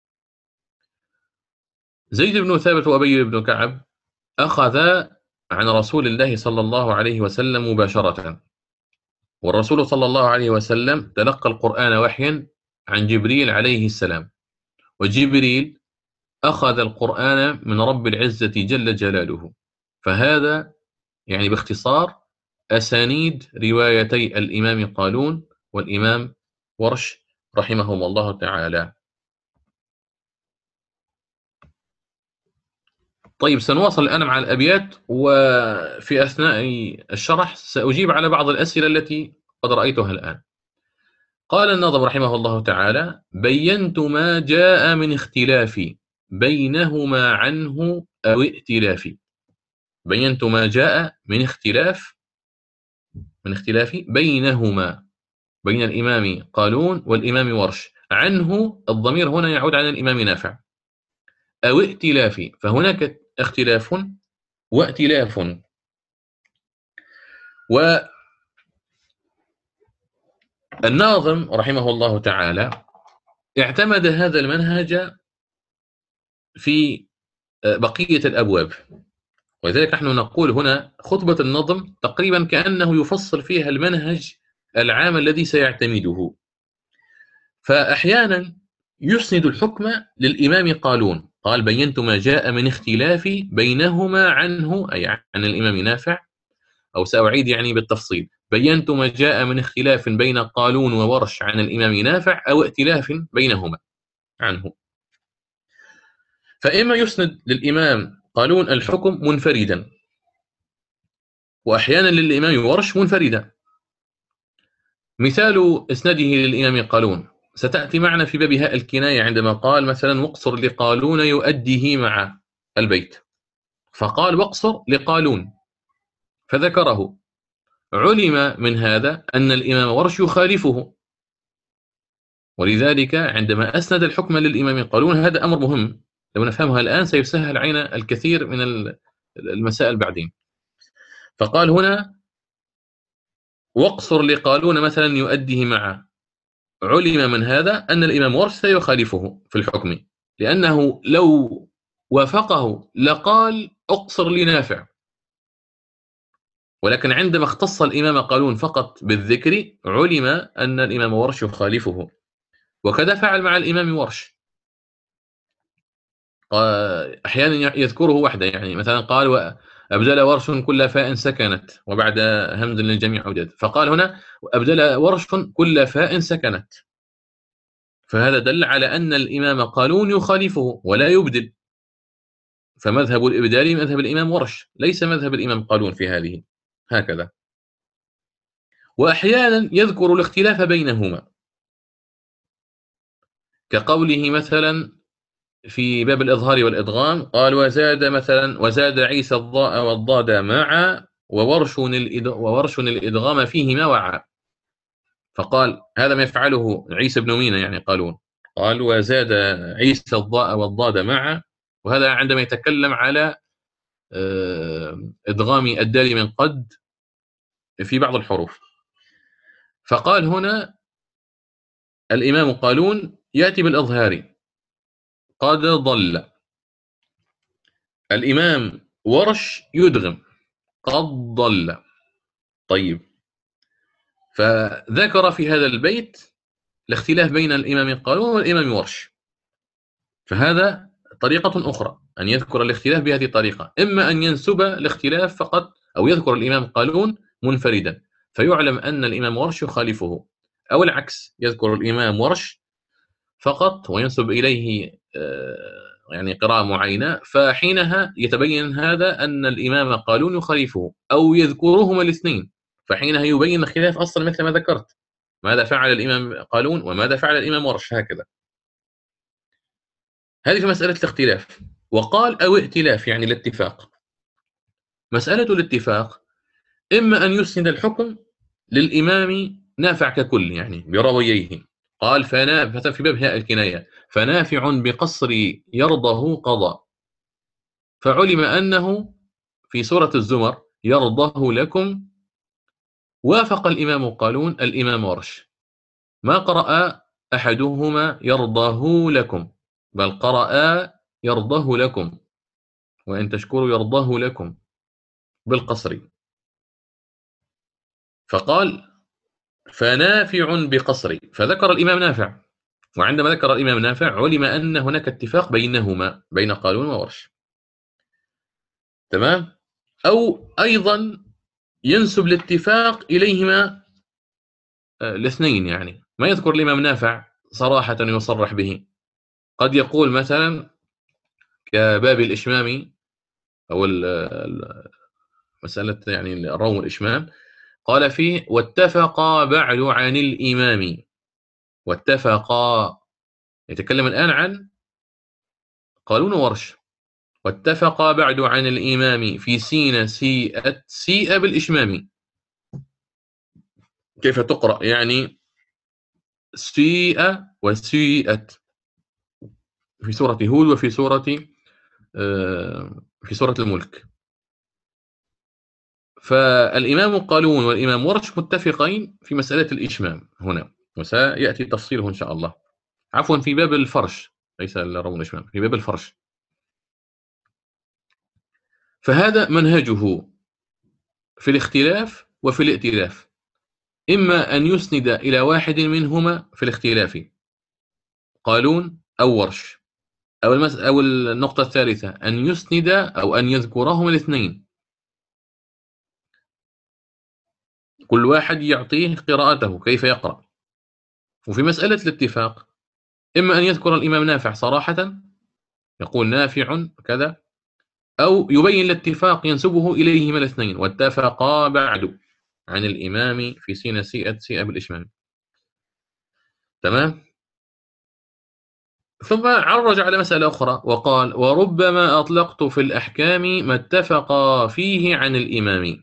زيد بن ثابت وأبي بن كعب أخذ عن رسول الله صلى الله عليه وسلم مباشرة، والرسول صلى الله عليه وسلم تلقى القرآن وحيا عن جبريل عليه السلام، وجبريل أخذ القرآن من رب العزة جل جلاله. فهذا يعني باختصار أسانيد روايتي الإمام قالون والإمام ورش رحمهم الله تعالى. طيب سنواصل الآن مع الأبيات، وفي أثناء الشرح سأجيب على بعض الأسئلة التي قد رأيتها الآن. قال الناظم رحمه الله تعالى: بينت ما جاء من اختلاف بينهما عنه أو ائتلاف. بينت ما جاء من اختلاف من اختلاف بينهما، بين الإمام قالون والإمام ورش. عنه الضمير هنا يعود على الإمام نافع. أو ائتلاف، فهناك اختلاف وائتلاف. والناظم رحمه الله تعالى اعتمد هذا المنهج في بقية الأبواب، ولذلك نحن نقول هنا خطبة النظم تقريبا كأنه يفصل فيها المنهج العام الذي سيعتمده. فأحيانا يسند الحكم للإمام قالون، قال: بينت ما جاء من اختلاف بينهما عنه، أي عن الإمام نافع، أو سأعيد يعني بالتفصيل: بينت ما جاء من اختلاف بين قالون وورش عن الإمام نافع، أو ائتلاف بينهما عنه. فإما يسند للإمام قالون الحكم منفردا، وأحيانا للإمام ورش منفردا. مثال إسناده للإمام قالون ستأتي معنا في باب هاء الكناية، عندما قال مثلا: واقصر لقالون يؤديه مع البيت، فقال: واقصر لقالون، فذكره. علم من هذا أن الإمام ورش يخالفه، ولذلك عندما أسند الحكم للإمام قالون، هذا أمر مهم لو نفهمها الآن سيسهل علينا الكثير من المسائل بعدين. فقال هنا: واقصر لقالون مثلا يؤديه مع. علم من هذا أن الإمام ورش سيخالفه في الحكم، لأنه لو وافقه لقال: اقصر لنافع. ولكن عندما اختص الإمام قالون فقط بالذكر، علم أن الإمام ورش يخالفه، وكذا فعل مع الإمام ورش. أحيانا يذكره وحده، يعني مثلا قال: أبدل ورش كل فاء سكنت، وبعد همز للجميع أوجد، فقال هنا: أبدل ورش كل فاء سكنت. فهذا دل على أن الإمام قالون يخالفه ولا يبدل. فمذهب الإبدال مذهب الإمام ورش، ليس مذهب الإمام قالون في هذه، هكذا. وأحيانا يذكر الاختلاف بينهما، كقوله مثلا في باب الإظهار والإدغام، قال وزاد مثلا وزاد عيسى الضاء والضاد معا وورش وورش الإدغام فيهما وعا، فقال هذا ما يفعله عيسى بن مينا يعني قالون، قال وزاد عيسى الضاء والضاد معا، وهذا عندما يتكلم على إدغام الدال من قد في بعض الحروف. فقال هنا الإمام قالون يأتي بالإظهار قد ضل، الإمام ورش يدغم قد ضل. طيب، فذكر في هذا البيت الاختلاف بين الإمام قالون والإمام ورش، فهذا طريقة أخرى أن يذكر الاختلاف بهذه الطريقة، إما أن ينسب الاختلاف فقط أو يذكر الإمام قالون منفردا فيعلم أن الإمام ورش يخالفه، أو العكس يذكر الإمام ورش فقط وينسب إليه يعني قراءة معينة، فحينها يتبين هذا أن الإمام قالون يخالفه، أو يذكرهما الاثنين فحينها يبين الخلاف أصلا مثل ما ذكرت، ماذا فعل الإمام قالون وماذا فعل الإمام ورش، هكذا. هذه في مسألة الاختلاف. وقال أو ائتلاف يعني الاتفاق. مسألة الاتفاق إما أن يسند الحكم للإمام نافع ككل يعني براوييه، قال فنا في باب هاء الكناية فنافع بقصر يرضه قضى، فعلم أنه في سورة الزمر يرضه لكم وافق الإمام قالون الإمام ورش، ما قرأ أحدهما يرضه لكم بل قرأ يرضه لكم، وإن تشكروا يرضه لكم بالقصر. فقال فنافع بقصر، فذكر الإمام نافع، وعندما ذكر الإمام نافع علم أن هناك اتفاق بينهما بين قالون وورش، تمام. أو أيضا ينسب الاتفاق إليهما الاثنين، يعني ما يذكر الإمام نافع صراحة يصرح به، قد يقول مثلا كباب الإشمام أو مسألة يعني الروم والإشمام، قال فيه واتفقا بعد عن الإمام، واتفقا يتكلم الآن عن قالون ورش، واتفقا بعد عن الإمام في سين سيئت سيئة بالإشمام، كيف تقرأ يعني سيئة وسيئت في سورة هود وفي سورة في سورة الملك. فالإمام قالون والإمام ورش متفقين في مسألة الإشمام هنا، وسيأتي تفصيله إن شاء الله، عفوا في باب الفرش ليس الروم الإشمام، في باب الفرش. فهذا منهجه في الاختلاف وفي الائتلاف، إما أن يسند إلى واحد منهما في الاختلاف قالون أو ورش، أو, المس... أو النقطة الثالثة أن يسند أو أن يذكرهما الاثنين، كل واحد يعطيه قراءته كيف يقرأ. وفي مسألة الاتفاق إما أن يذكر الإمام نافع صراحة يقول نافع كذا، أو يبين الاتفاق ينسبه إليهما الاثنين واتفقا بعد عن الإمام في سين سيئة سيئة بالإشمام، تمام. ثم عرج على مسألة أخرى وقال وربما أطلقت في الأحكام ما اتفقا فيه عن الإمام.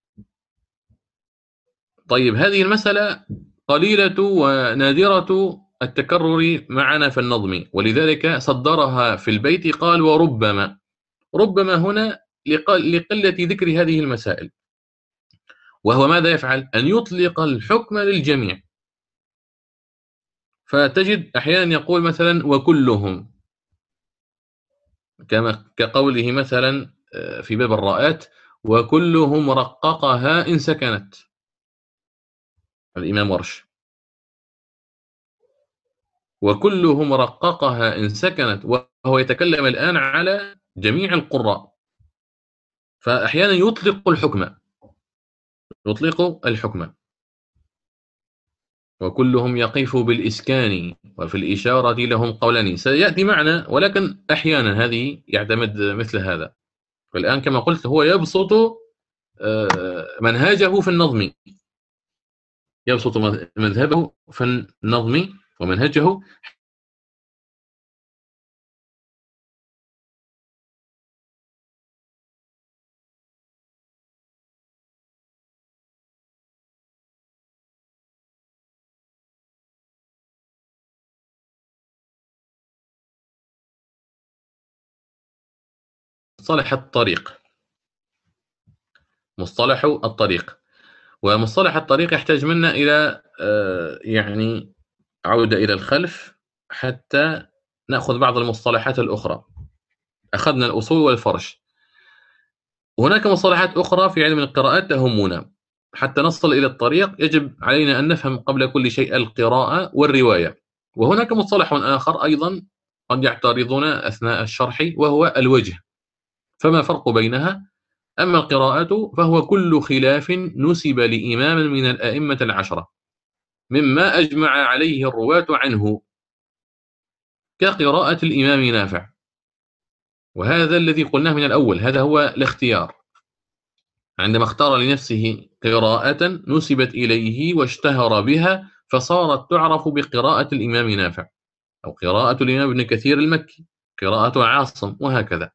طيب، هذه المسألة قليلة ونادرة التكرر معنا في النظم، ولذلك صدرها في البيت قال وربما، ربما هنا لقلة ذكر هذه المسائل، وهو ماذا يفعل؟ أن يطلق الحكم للجميع، فتجد أحيانا يقول مثلا وكلهم، كما كقوله مثلا في باب الراءات وكلهم رققها إن سكنت، الإمام ورش، وكلهم رققها إن سكنت، وهو يتكلم الآن على جميع القراء، فأحيانا يطلق الحكم يطلق الحكم وكلهم يقف بالإسكان وفي الإشارة لهم قولان. سيأتي معنا، ولكن أحيانا هذه يعتمد مثل هذا. والآن كما قلت هو يبسط منهاجه في النظم، يبسط مذهبه في النظم ومنهجه مصطلح الطريق. مصطلح الطريق ومصطلح الطريق يحتاج منا إلى يعني عودة إلى الخلف حتى نأخذ بعض المصطلحات الأخرى. أخذنا الأصول والفرش، وهناك مصطلحات أخرى في علم القراءات تهمنا. حتى نصل إلى الطريق يجب علينا أن نفهم قبل كل شيء القراءة والرواية. وهناك مصطلح آخر أيضا قد يعترضون أثناء الشرح، وهو الوجه. فما الفرق بينها؟ أما القراءة فهو كل خلاف نسب لإمام من الأئمة العشرة مما أجمع عليه الرواة عنه، كقراءة الإمام نافع. وهذا الذي قلناه من الأول، هذا هو الاختيار. عندما اختار لنفسه قراءة نسبت إليه واشتهر بها فصارت تعرف بقراءة الإمام نافع، أو قراءة الإمام ابن كثير المكي، قراءة عاصم، وهكذا.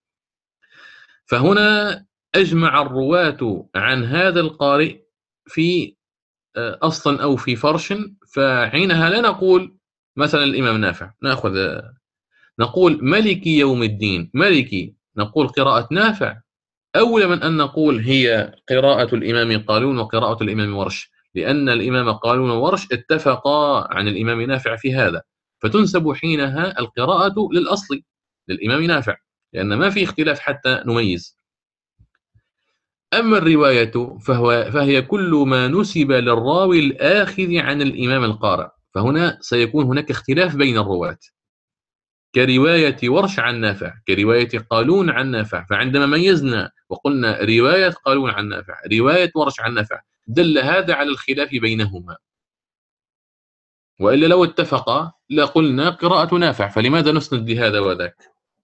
فهنا أجمع الرواة عن هذا القارئ في أصلا أو في فرش، فحينها لا نقول مثلا الإمام نافع، نأخذ نقول ملكي يوم الدين، ملكي نقول قراءة نافع أولى من أن نقول هي قراءة الإمام قالون وقراءة الإمام ورش، لأن الإمام قالون وورش اتفقا عن الإمام نافع في هذا، فتنسب حينها القراءة للأصل للإمام نافع، لأن ما في اختلاف حتى نميز. أما الرواية فهو فهي كل ما نسب للراوي الآخذ عن الإمام القارئ، فهنا سيكون هناك اختلاف بين الرواة، كرواية ورش عن نافع، كرواية قالون عن نافع. فعندما ميزنا وقلنا رواية قالون عن نافع، رواية ورش عن نافع، دل هذا على الخلاف بينهما. وإلا لو اتفقا لقلنا قراءة نافع، فلماذا نسند لهذا وذاك؟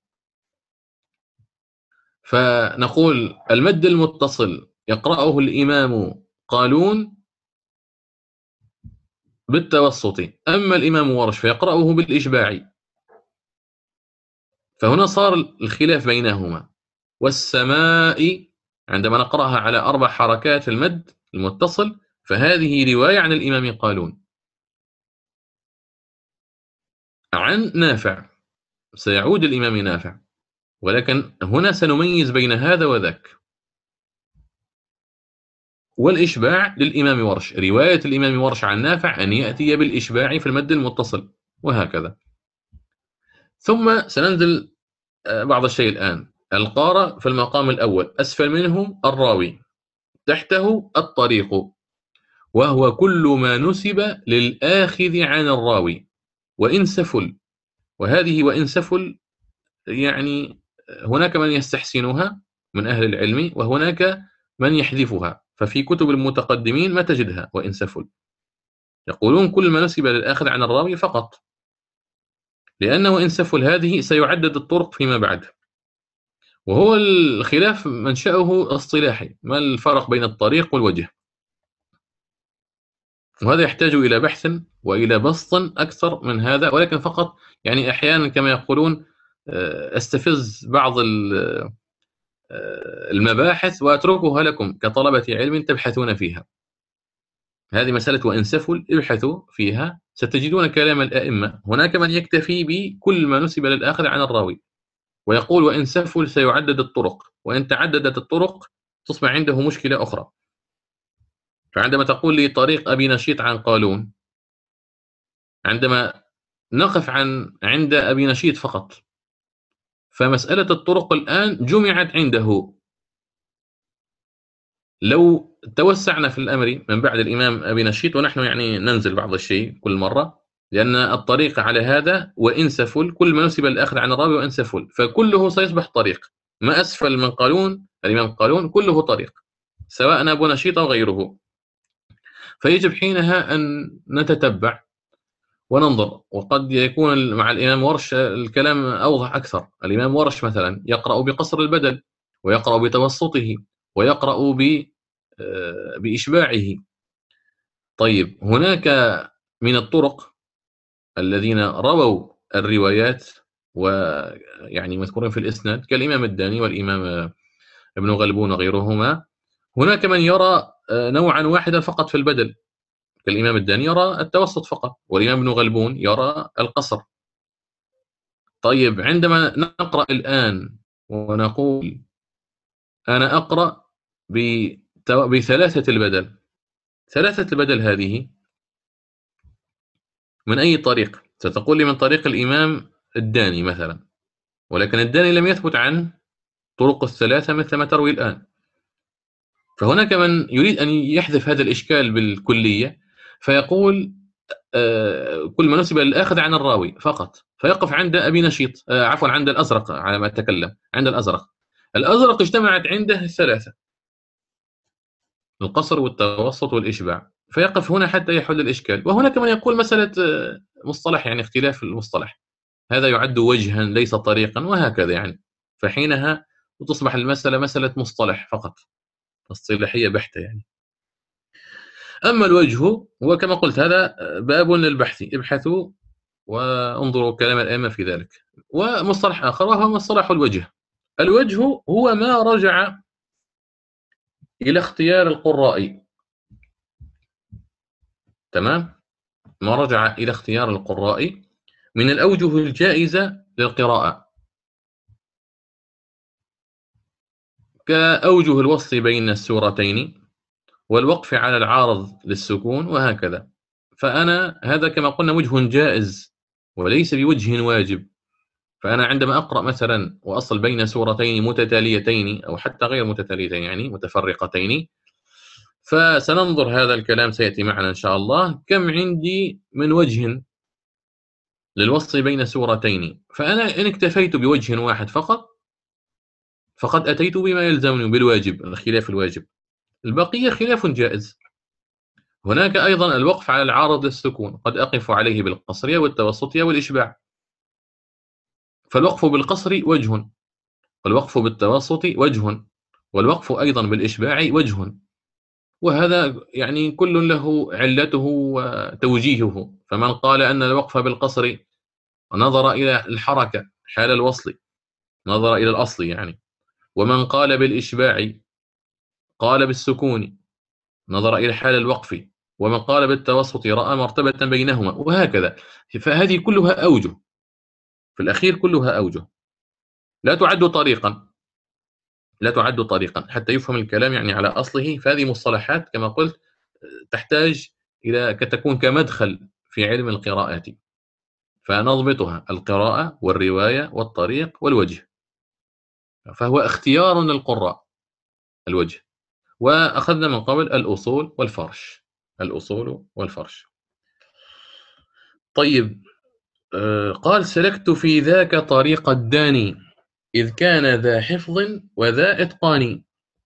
فنقول المد المتصل يقرأه الإمام قالون بالتوسط، أما الإمام ورش فيقرأه بالإشباع، فهنا صار الخلاف بينهما. والسماء عندما نقرأها على أربع حركات المد المتصل فهذه رواية عن الإمام قالون عن نافع، سيعود الإمام نافع، ولكن هنا سنميز بين هذا وذاك. والإشباع للإمام ورش، رواية الإمام ورش عن نافع أن يأتي بالإشباع في المد المتصل، وهكذا. ثم سننزل بعض الشيء الآن. القارئ في المقام الأول، أسفل منه الراوي، تحته الطريق، وهو كل ما نسب للآخذ عن الراوي وإن سفل. وهذه وإن سفل يعني هناك من يستحسنها من أهل العلم، وهناك من يحذفها، ففي كتب المتقدمين ما تجدها وإن سفل، يقولون كل ما نسب للآخذ عن الراوي فقط، لأن وإن سفل هذه سيعدد الطرق فيما بعد. وهو الخلاف منشأه اصطلاحي، ما الفرق بين الطريق والوجه؟ وهذا يحتاج إلى بحث وإلى بسط أكثر من هذا، ولكن فقط يعني أحيانا كما يقولون أستفز بعض المباحث وأتركها لكم كطلبة علم تبحثون فيها. هذه مسألة وإن سفل، ابحثوا فيها ستجدون كلام الأئمة. هناك من يكتفي بكل ما نسب للآخر عن الراوي ويقول وإن سفل سيعدد الطرق، وإن تعددت الطرق تصبح عنده مشكلة أخرى. فعندما تقول لي طريق أبي نشيط عن قالون، عندما نقف عن عند أبي نشيط فقط، فمسألة الطرق الآن جمعت عنده. لو توسعنا في الأمر من بعد الإمام أبي نشيط، ونحن يعني ننزل بعض الشيء كل مرة، لأن الطريق على هذا وإن سفل كل ما نسب الآخر عن الراوي وإن سفل، فكله سيصبح طريق. ما أسفل من قالون الإمام قالون كله طريق، سواء أبو نشيط أو غيره. فيجب حينها أن نتتبع وننظر. وقد يكون مع الإمام ورش الكلام أوضح أكثر. الإمام ورش مثلا يقرأ بقصر البدل، ويقرأ بتوسطه، ويقرأ بإشباعه. طيب هناك من الطرق الذين رووا الروايات ويعني مذكورين في الإسناد كالإمام الداني والإمام ابن غلبون وغيرهما. هناك من يرى نوعا واحدا فقط في البدل كالإمام الداني يرى التوسط فقط، والإمام ابن غلبون يرى القصر. طيب عندما نقرأ الآن ونقول أنا أقرأ بثلاثة البدل، ثلاثة البدل هذه من أي طريق؟ ستقول لي من طريق الإمام الداني مثلا، ولكن الداني لم يثبت عن طرق الثلاثة مثل ما تروي الآن. فهناك من يريد أن يحذف هذا الإشكال بالكلية، فيقول آه كل ما نسب للآخذ عن الراوي فقط، فيقف عند أبي نشيط، آه عفوا عند الأزرق على ما أتكلم، عند الأزرق. الأزرق اجتمعت عنده الثلاثة، القصر والتوسط والإشباع، فيقف هنا حتى يحل الإشكال. وهناك من يقول مسألة مصطلح، يعني اختلاف المصطلح، هذا يعد وجها ليس طريقا، وهكذا يعني. فحينها تصبح المسألة مسألة مصطلح فقط، اصطلاحية بحتة يعني. أما الوجه هو كما قلت هذا باب للبحث، ابحثوا وانظروا كلام الأئمة في ذلك. ومصطلح آخر وهو مصطلح الوجه. الوجه هو ما رجع إلى اختيار القراء، تمام؟ ما رجع إلى اختيار القراء من الأوجه الجائزة للقراءة، كأوجه الوصل بين السورتين والوقف على العارض للسكون وهكذا. فأنا هذا كما قلنا وجه جائز وليس بوجه واجب. فأنا عندما أقرأ مثلا وأصل بين سورتين متتاليتين أو حتى غير متتاليتين يعني متفرقتين، فسننظر، هذا الكلام سيأتي معنا إن شاء الله، كم عندي من وجه للوصل بين سورتين. فأنا إن اكتفيت بوجه واحد فقط فقد أتيت بما يلزمني بالواجب، الخلاف الواجب. البقية خلاف جائز. هناك أيضا الوقف على العارض للسكون، قد أقف عليه بالقصرية والتوسطية والإشباع. فالوقف بالقصر وجه، والوقف بالتوسط وجه، والوقف أيضا بالإشباع وجه. وهذا يعني كل له علته وتوجيهه. فمن قال أن الوقف بالقصر نظر إلى الحركة حال الوصل، نظر إلى الأصل يعني. ومن قال بالإشباع قال بالسكون، نظر إلى حال الوقف. ومن قال بالتوسط رأى مرتبة بينهما، وهكذا. فهذه كلها أوجه، في الأخير كلها أوجه، لا تعد طريقا، لا تعد طريقا حتى يفهم الكلام يعني على أصله. فهذه مصطلحات كما قلت تحتاج إلى تكون كمدخل في علم القراءات، فنضبطها: القراءة والرواية والطريق والوجه. فهو اختيار للقراء الوجه. وأخذنا من قبل الأصول والفرش، الأصول والفرش. طيب قال: سلكت في ذاك طريق الداني إذ كان ذا حفظ وذا إتقان.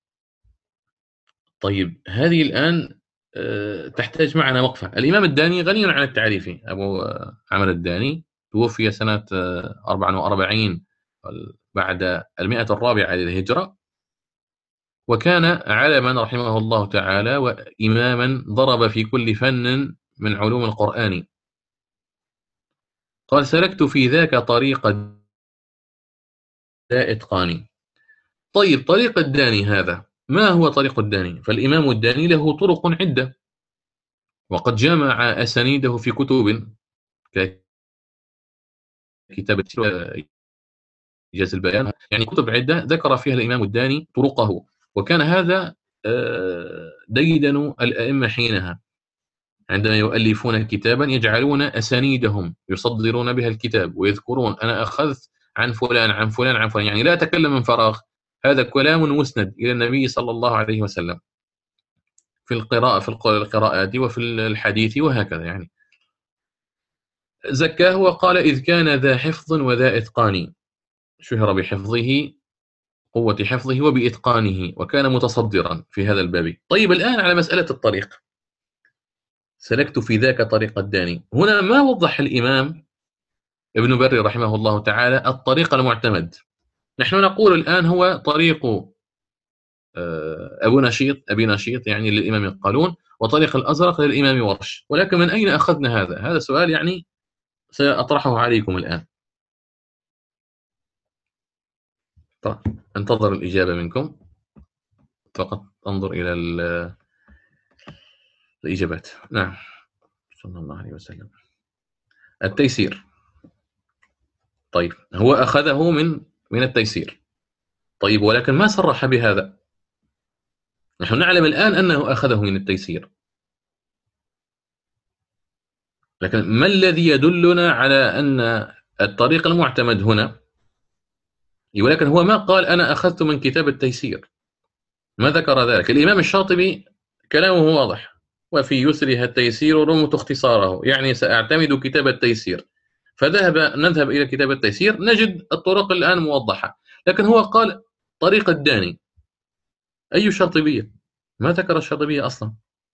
طيب هذه الآن تحتاج معنا وقفة. الإمام الداني غني عن التعريف، أبو عمرو الداني توفي سنة أربعة وأربعين بعد المئة الرابعة للهجرة، وكان علما رحمه الله تعالى وإماما ضرب في كل فن من علوم القرآن. قال: سلكت في ذاك طريق ذا إتقان. طيب طريق الداني هذا ما هو طريق الداني؟ فالإمام الداني له طرق عدة، وقد جمع أسانيده في كتب كتاب إيجاز البيان، يعني كتب عدة ذكر فيها الإمام الداني طرقه. وكان هذا ديدن الأئمة حينها عندما يؤلفون كتابا يجعلون أسانيدهم يصدرون بها الكتاب ويذكرون: أنا أخذت عن فلان عن فلان عن فلان، يعني لا أتكلم من فراغ، هذا كلام مسند إلى النبي صلى الله عليه وسلم في القراءة في القراءات وفي الحديث وهكذا يعني. زكاه وقال: إذ كان ذا حفظ وذا إتقان، شهر بحفظه، قوة حفظه، وبإتقانه، وكان متصدرا في هذا الباب. طيب الآن على مسألة الطريق. سلكت في ذاك طريق الداني. هنا ما وضح الإمام ابن بري رحمه الله تعالى الطريق المعتمد. نحن نقول الآن هو طريق أبو نشيط أبي نشيط يعني للإمام القالون، وطريق الأزرق للإمام ورش، ولكن من أين أخذنا هذا؟ هذا سؤال يعني سأطرحه عليكم الآن. طيب انتظر الإجابة منكم، فقط انظر إلى الإجابات. نعم، صلى الله عليه وسلم. التيسير. طيب هو أخذه من من التيسير. طيب ولكن ما صرح بهذا. نحن نعلم الآن أنه أخذه من التيسير، لكن ما الذي يدلنا على أن الطريق المعتمد هنا؟ ولكن هو ما قال أنا أخذت من كتاب التيسير، ما ذكر ذلك. الإمام الشاطبي كلامه واضح: وفي يسرها التيسير رمت اختصاره، يعني سأعتمد كتاب التيسير. فذهب نذهب إلى كتاب التيسير نجد الطرق الآن موضحة، لكن هو قال طريق الداني. أي شاطبية؟ ما ذكر الشاطبية أصلا.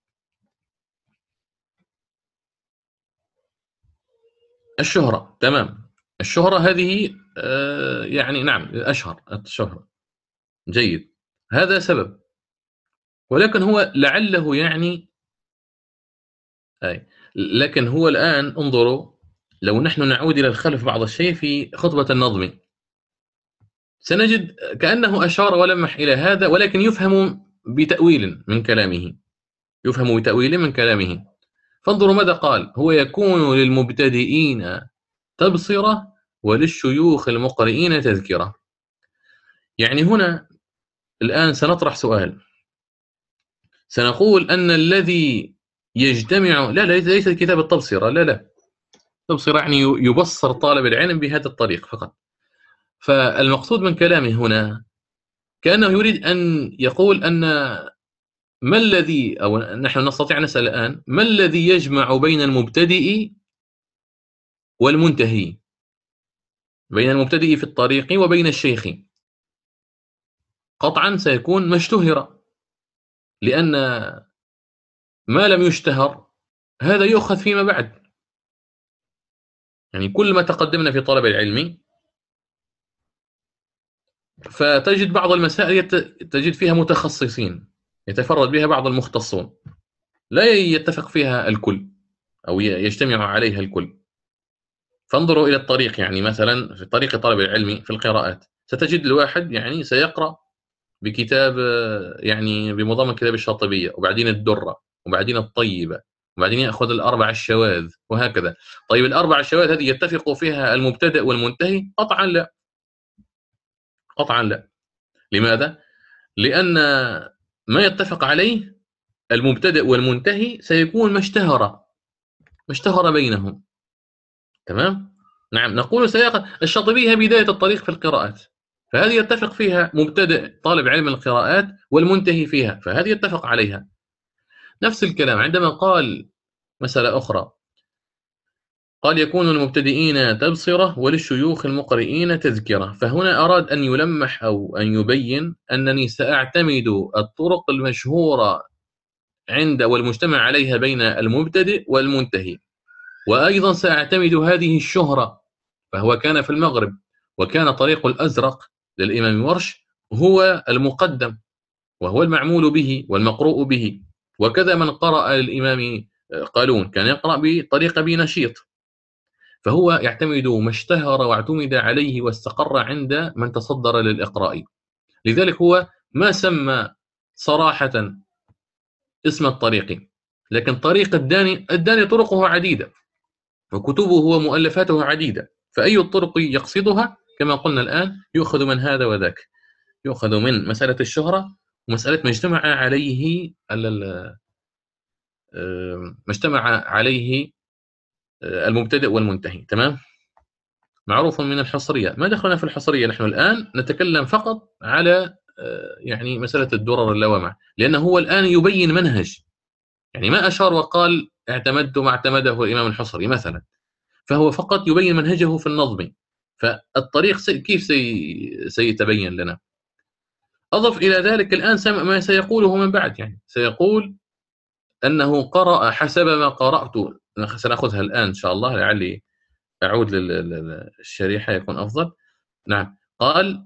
الشهرة، تمام، الشهرة هذه آه يعني نعم أشهر الشهرة، جيد، هذا سبب. ولكن هو لعله يعني أي. لكن هو الآن انظروا، لو نحن نعود إلى الخلف بعض الشيء في خطبة النظم سنجد كأنه أشار ولمح إلى هذا، ولكن يفهم بتأويل من كلامه، يفهم بتأويل من كلامه. فانظروا ماذا قال: هو يكون للمبتدئين تبصرة وللشيوخ المقرئين تذكرة. يعني هنا الآن سنطرح سؤال، سنقول أن الذي يجتمع، لا لا ليس كتاب التبصرة، لا لا تبصرة يعني يبصر طالب العلم بهذا الطريق فقط. فالمقصود من كلامه هنا كأنه يريد أن يقول أن ما الذي، أو نحن نستطيع أن نسأل الآن، ما الذي يجمع بين المبتدئ والمنتهي، بين المبتدئ في الطريق وبين الشيخ؟ قطعا سيكون ما اشتهر، لأن ما لم يشتهر هذا يؤخذ فيما بعد. يعني كل ما تقدمنا في طلب العلم فتجد بعض المسائل تجد فيها متخصصين يتفرد بها بعض المختصون، لا يتفق فيها الكل أو يجتمع عليها الكل. فانظروا إلى الطريق، يعني مثلا في طريق طلب العلم في القراءات ستجد الواحد يعني سيقرأ بكتاب يعني بمضمن كتاب الشاطبية، وبعدين الدرة، وبعدين الطيبة، وبعدين يأخذ الأربع الشواذ وهكذا. طيب الأربع الشواذ هذه يتفق فيها المبتدئ والمنتهي؟ قطعا لا، قطعا لا. لماذا؟ لأن ما يتفق عليه المبتدئ والمنتهي سيكون ما اشتهر ما اشتهر بينهم. تمام؟ نعم، نقول سياق الشاطبية بداية الطريق في القراءات، فهذه يتفق فيها مبتدئ طالب علم القراءات والمنتهي فيها، فهذه يتفق عليها. نفس الكلام عندما قال مسألة أخرى، قال يكون المبتدئين تبصرة وللشيوخ المقرئين تذكرة. فهنا أراد أن يلمح أو أن يبين أنني سأعتمد الطرق المشهورة عند والمجتمع عليها بين المبتدئ والمنتهي، وأيضا سأعتمد هذه الشهرة. فهو كان في المغرب، وكان طريق الأزرق للإمام ورش هو المقدم وهو المعمول به والمقروء به، وكذا من قرأ للإمام قالون كان يقرأ بطريق أبي نشيط. فهو يعتمد ما اشتهر واعتمد عليه واستقر عند من تصدر للإقراء. لذلك هو ما سمى صراحة اسم الطريق، لكن طريق الداني، الداني طرقه عديدة وكتبه ومؤلفاته عديدة، فأي الطرق يقصدها كما قلنا الآن يؤخذ من هذا وذاك، يؤخذ من مسألة الشهرة ومسألة ما اجتمع عليه ما اجتمع عليه المبتدئ والمنتهي. تمام؟ معروف من الحصرية، ما دخلنا في الحصرية، نحن الآن نتكلم فقط على يعني مسألة الدرر اللوامع، لأنه هو الآن يبين منهج، يعني ما أشار وقال اعتمدت ما اعتمده الإمام الحصري مثلا، فهو فقط يبين منهجه في النظم. فالطريق كيف سي... سيتبين لنا. أضف إلى ذلك الآن ما سيقوله من بعد، يعني سيقول أنه قرأ حسب ما قرأت. سنأخذها الآن إن شاء الله، لعلي أعود للشريحة يكون أفضل. نعم، قال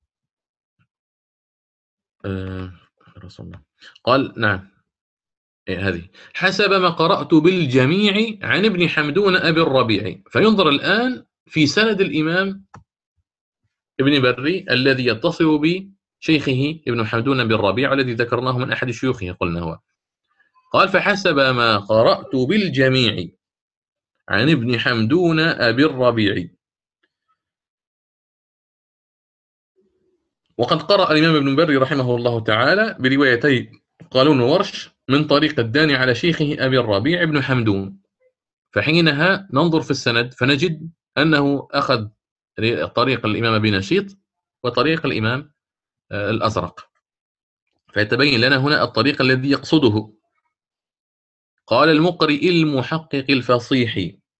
آه رسول الله قال نعم إيه هذه حسب ما قرأت بالجميع عن ابن حمدون أبي الربيع. فينظر الآن في سند الإمام ابن بري الذي يتصل بشيخه ابن حمدون بالربيع، والذي ذكرناه من أحد شيوخه قلنا هو. قال فحسب ما قرأت بالجميع عن ابن حمدون أبي الربيع. وقد قرأ الإمام ابن بري رحمه الله تعالى بروايتي قالون وورش من طريق الداني على شيخه أبي الربيع بن حمدون. فحينها ننظر في السند فنجد أنه أخذ طريق الإمام أبي نشيط وطريق الإمام الأزرق، فيتبين لنا هنا الطريق الذي يقصده. قال المقرئ المحقق الفصيح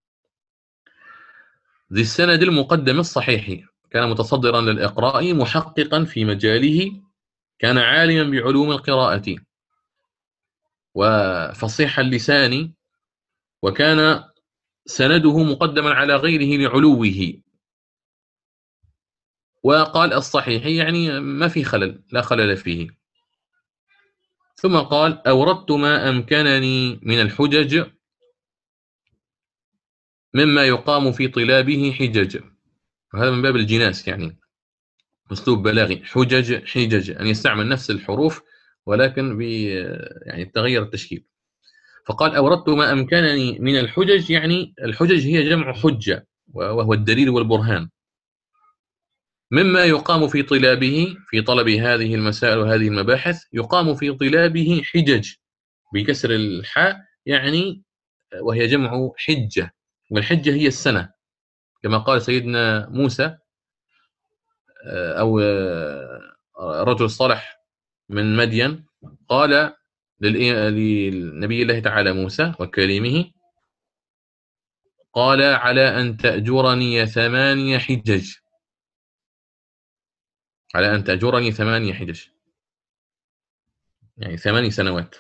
ذي السند المقدم الصحيح، كان متصدرا للإقراء محققا في مجاله، كان عالما بعلوم القراءة وفصيح اللسان، وكان سنده مقدما على غيره لعلوه. وقال الصحيح يعني ما في خلل، لا خلل فيه. ثم قال أوردت ما أمكنني من الحجج مما يقام في طلابه حجج. وهذا من باب الجناس، يعني أسلوب بلاغي، حجج حجج، أن يستعمل نفس الحروف ولكن ب يعني تغير التشكيل. فقال أوردت ما أمكنني من الحجج، يعني الحجج هي جمع حجة وهو الدليل والبرهان، مما يقام في طلابه، في طلب هذه المسائل وهذه المباحث يقام في طلابه حجج بكسر الحاء، يعني وهي جمع حجة، والحجة هي السنة كما قال سيدنا موسى أو رجل صالح من مدين قال للنبي الله تعالى موسى وكلمه، قال على أن تأجرني ثمانية حجج، على أن تأجرني ثمانية حجج يعني ثماني سنوات.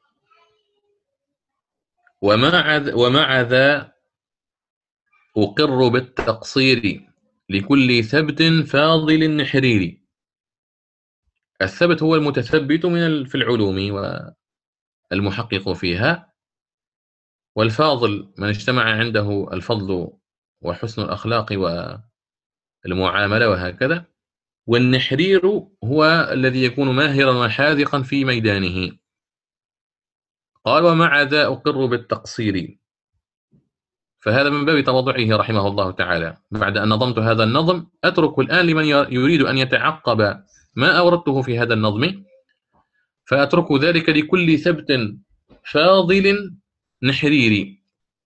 ومع ومع ذا أقر بالتقصير لكل ثبت فاضل نحريري. الثبت هو المتثبت من في العلوم والمحقق فيها، والفاضل من اجتمع عنده الفضل وحسن الأخلاق والمعاملة وهكذا. والنحرير هو الذي يكون ماهرا وحاذقا في ميدانه. قال ومع ذا أقر بالتقصير، فهذا من باب تواضعه رحمه الله تعالى. بعد أن نظمت هذا النظم أترك الآن لمن يريد أن يتعقب ما أوردته في هذا النظم، فأترك ذلك لكل ثبت فاضل نحريري.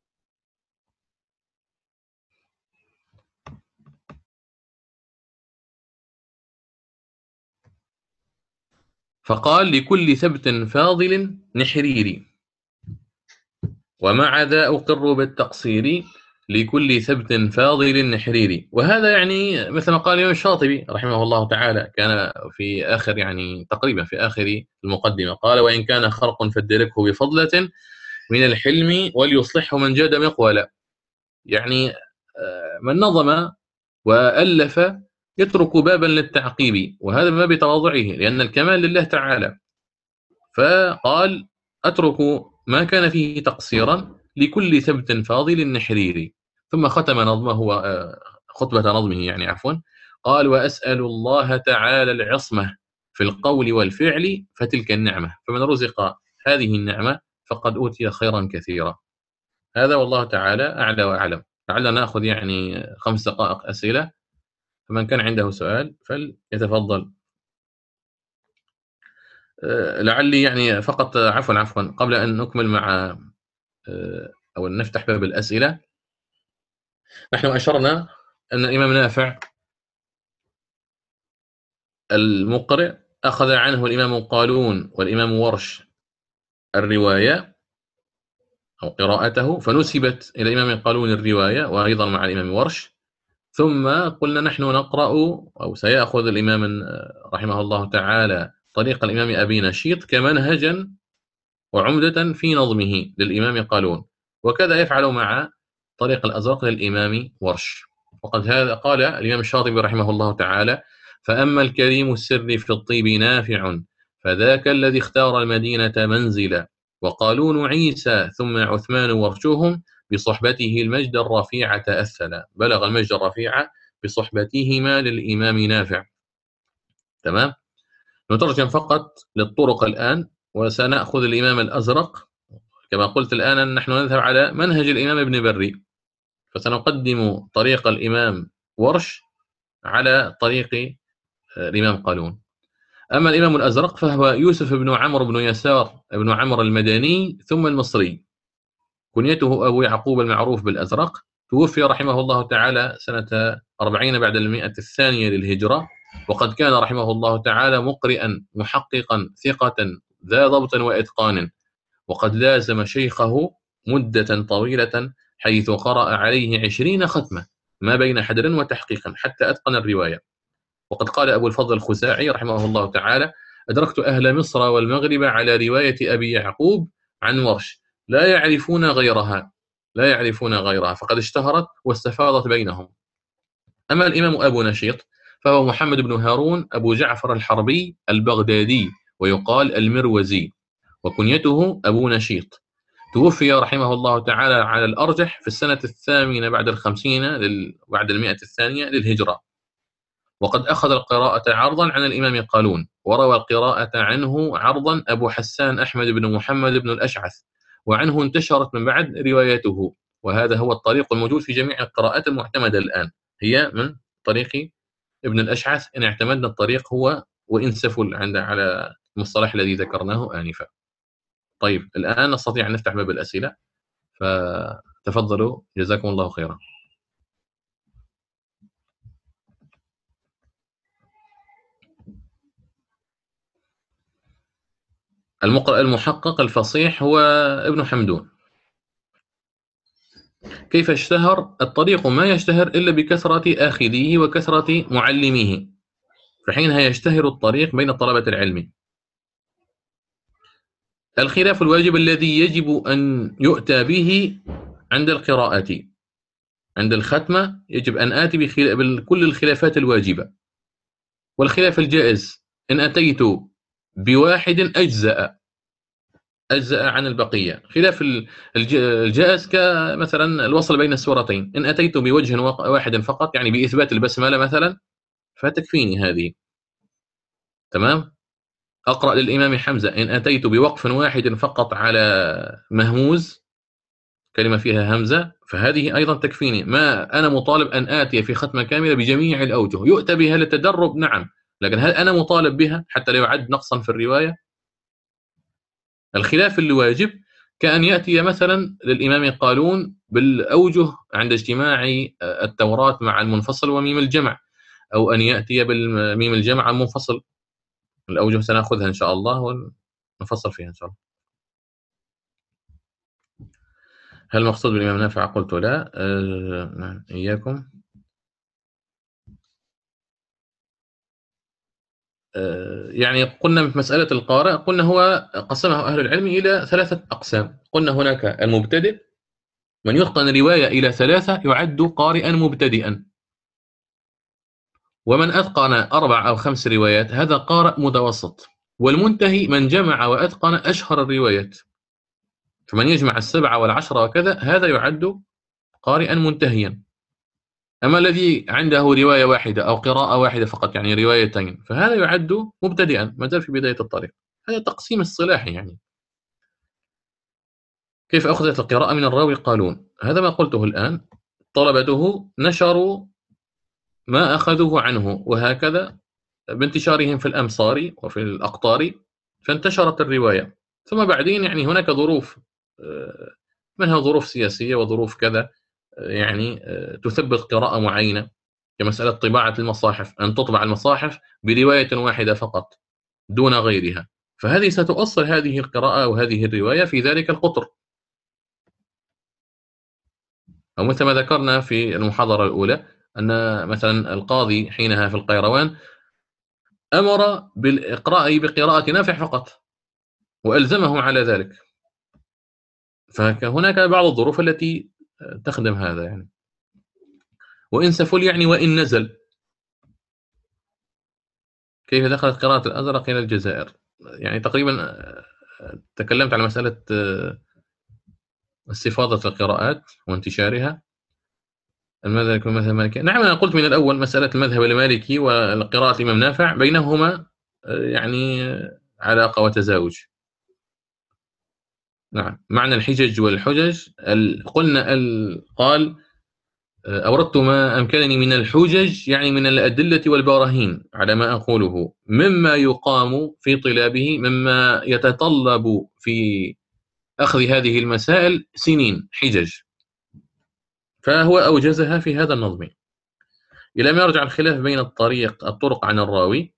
فقال لكل ثبت فاضل نحريري، ومع ذا أقر بالتقصير لكل ثبت فاضل نحريري. وهذا يعني مثل ما قال الإمام الشاطبي رحمه الله تعالى، كان في آخر يعني تقريبا في آخر المقدمة قال وإن كان خرق فادركه بفضلة من الحلم وليصلحه من جاد مقولا. يعني من نظم وألف يترك بابا للتعقيب، وهذا ما بتواضعه لأن الكمال لله تعالى. فقال أترك ما كان فيه تقصيرا لكل ثبت فاضل نحريري. ثم ختم نظمه خطبة نظمه يعني عفوا قال وأسأل الله تعالى العصمة في القول والفعل فتلك النعمة، فمن رزق هذه النعمة فقد أوتي خيرا كثيرا. هذا والله تعالى أعلى وأعلم. لعلنا نأخذ يعني خمس دقائق أسئلة، فمن كان عنده سؤال فليتفضل. لعلي يعني فقط عفوا عفوا قبل أن نكمل مع أو نفتح باب الأسئلة، نحن أشرنا أن الإمام نافع المقرئ أخذ عنه الإمام قالون والإمام ورش الرواية أو قراءته، فنسبت إلى الإمام قالون الرواية وأيضا مع الإمام ورش. ثم قلنا نحن نقرأ أو سيأخذ الإمام رحمه الله تعالى طريق الإمام أبي نشيط كمنهجا وعمدة في نظمه للإمام قالون، وكذا يفعل مع طريق الأزرق للإمام ورش. وقد هذا قال الإمام الشاطبي رحمه الله تعالى: فأما الكريم السر في الطيب نافع، فذاك الذي اختار المدينة منزلا، وقالون عيسى ثم عثمان ورشهم، بصحبته المجد الرفيع تأثلا. بلغ المجد الرفيع بصحبتهما للإمام نافع. تمام. نترجم فقط للطرق الآن، وسنأخذ الإمام الأزرق. كما قلت الآن نحن نذهب على منهج الإمام ابن بري، فسنقدم طريق الإمام ورش على طريق الإمام قالون. أما الإمام الأزرق فهو يوسف بن عمرو بن يسار بن عمرو المدني ثم المصري، كنيته أبو يعقوب المعروف بالأزرق. توفي رحمه الله تعالى سنة أربعين بعد المئة الثانية للهجرة، وقد كان رحمه الله تعالى مقرئا محققا ثقة ذا ضبط وإتقان، وقد لازم شيخه مدة طويلة حيث قرأ عليه عشرين ختمة ما بين حدر وتحقيق حتى أتقن الرواية. وقد قال أبو الفضل الخزاعي رحمه الله تعالى: أدركت أهل مصر والمغرب على رواية أبي يعقوب عن ورش لا يعرفون غيرها لا يعرفون غيرها فقد اشتهرت واستفاضت بينهم. أما الإمام أبو نشيط فهو محمد بن هارون أبو جعفر الحربي البغدادي، ويقال المروزي، وكنيته أبو نشيط. توفي رحمه الله تعالى على الأرجح في السنة الثامنة بعد الخمسين لل... بعد المئة الثانية للهجرة. وقد أخذ القراءة عرضا عن الإمام قالون، وروى القراءة عنه عرضا أبو حسان أحمد بن محمد بن الأشعث، وعنه انتشرت من بعد رواياته. وهذا هو الطريق الموجود في جميع القراءات المعتمدة الآن، هي من طريق ابن الأشعث إن اعتمدنا الطريق هو وإن سفل عند على المصطلح الذي ذكرناه آنفا. طيب الآن نستطيع أن نفتح باب الأسئلة، فتفضلوا جزاكم الله خيرا. المقرأ المحقق الفصيح هو ابن حمدون. كيف اشتهر؟ الطريق ما يشتهر إلا بكثرة آخذيه وكثرة معلميه، فحينها يشتهر الطريق بين طلبة العلم. الخلاف الواجب الذي يجب أن يؤتى به عند القراءة، عند الختمة يجب أن آتي بكل الخلافات الواجبة. والخلاف الجائز إن أتيت بواحد أجزأ أجزأ عن البقية. خلاف الجائز كمثلا الوصل بين السورتين، إن أتيت بوجه واحد فقط يعني بإثبات البسملة مثلا فتكفيني هذه. تمام. أقرأ للإمام حمزة إن أتيت بوقف واحد فقط على مهموز كلمة فيها همزة فهذه أيضا تكفيني. ما أنا مطالب أن آتي في ختمة كاملة بجميع الأوجه، يؤتى بها للتدرب نعم، لكن هل أنا مطالب بها حتى لا يعد نقصا في الرواية؟ الخلاف الواجب كأن يأتي مثلا للإمام قالون بالأوجه عند اجتماع التوراة مع المنفصل وميم الجمع، أو أن يأتي بالميم الجمع المنفصل. الأوجه سنأخذها إن شاء الله ونفصل فيها إن شاء الله. هل مقصود بالإمام نافع؟ قلت لا. أه... إياكم. أه... يعني قلنا في مسألة القارئ قلنا هو قسمه أهل العلم إلى ثلاثة أقسام. قلنا هناك المبتدئ، من يتقن رواية إلى ثلاثة يعد قارئا مبتدئا، ومن أتقن أربع أو خمس روايات هذا قارئ متوسط، والمنتهي من جمع وأتقن أشهر الروايات، فمن يجمع السبعة والعشرة وكذا هذا يعد قارئا منتهيا. أما الذي عنده رواية واحدة أو قراءة واحدة فقط يعني روايتين فهذا يعد مبتدئا ما زال في بداية الطريق. هذا تقسيم الصلاحي. يعني كيف أخذت القراءة من الراوي قالون؟ هذا ما قلته الآن. طلبته نشروا ما أخذوه عنه، وهكذا بانتشارهم في الأمصار وفي الأقطار فانتشرت الرواية. ثم بعدين يعني هناك ظروف، منها ظروف سياسية وظروف كذا يعني تثبت قراءة معينة، كمسألة طباعة المصاحف، أن تطبع المصاحف برواية واحدة فقط دون غيرها، فهذه ستؤصل هذه القراءة وهذه الرواية في ذلك القطر. أو مثل ما ذكرنا في المحاضرة الأولى أن مثلا القاضي حينها في القيروان أمر بالإقراء بقراءة نافع فقط، وألزمهم على ذلك. فهناك بعض الظروف التي تخدم هذا يعني. وإن سفل يعني وإن نزل. كيف دخلت قراءة الأزرق إلى الجزائر؟ يعني تقريبا تكلمت على مسألة استفاضة القراءات وانتشارها. المذهب يكون مذهب مالكي. نعم، أنا قلت من الأول مسألة المذهب المالكي والقراءة الإمام نافع بينهما يعني علاقة وتزاوج. نعم، معنى الحجج والحجج قلنا قال أوردت ما أمكنني من الحجج يعني من الأدلة والبراهين على ما أقوله مما يقام في طلابه، مما يتطلب في أخذ هذه المسائل سنين حجج، فهو أوجزها في هذا النظم. إلى ما يرجع الخلاف بين الطريق الطرق عن الراوي.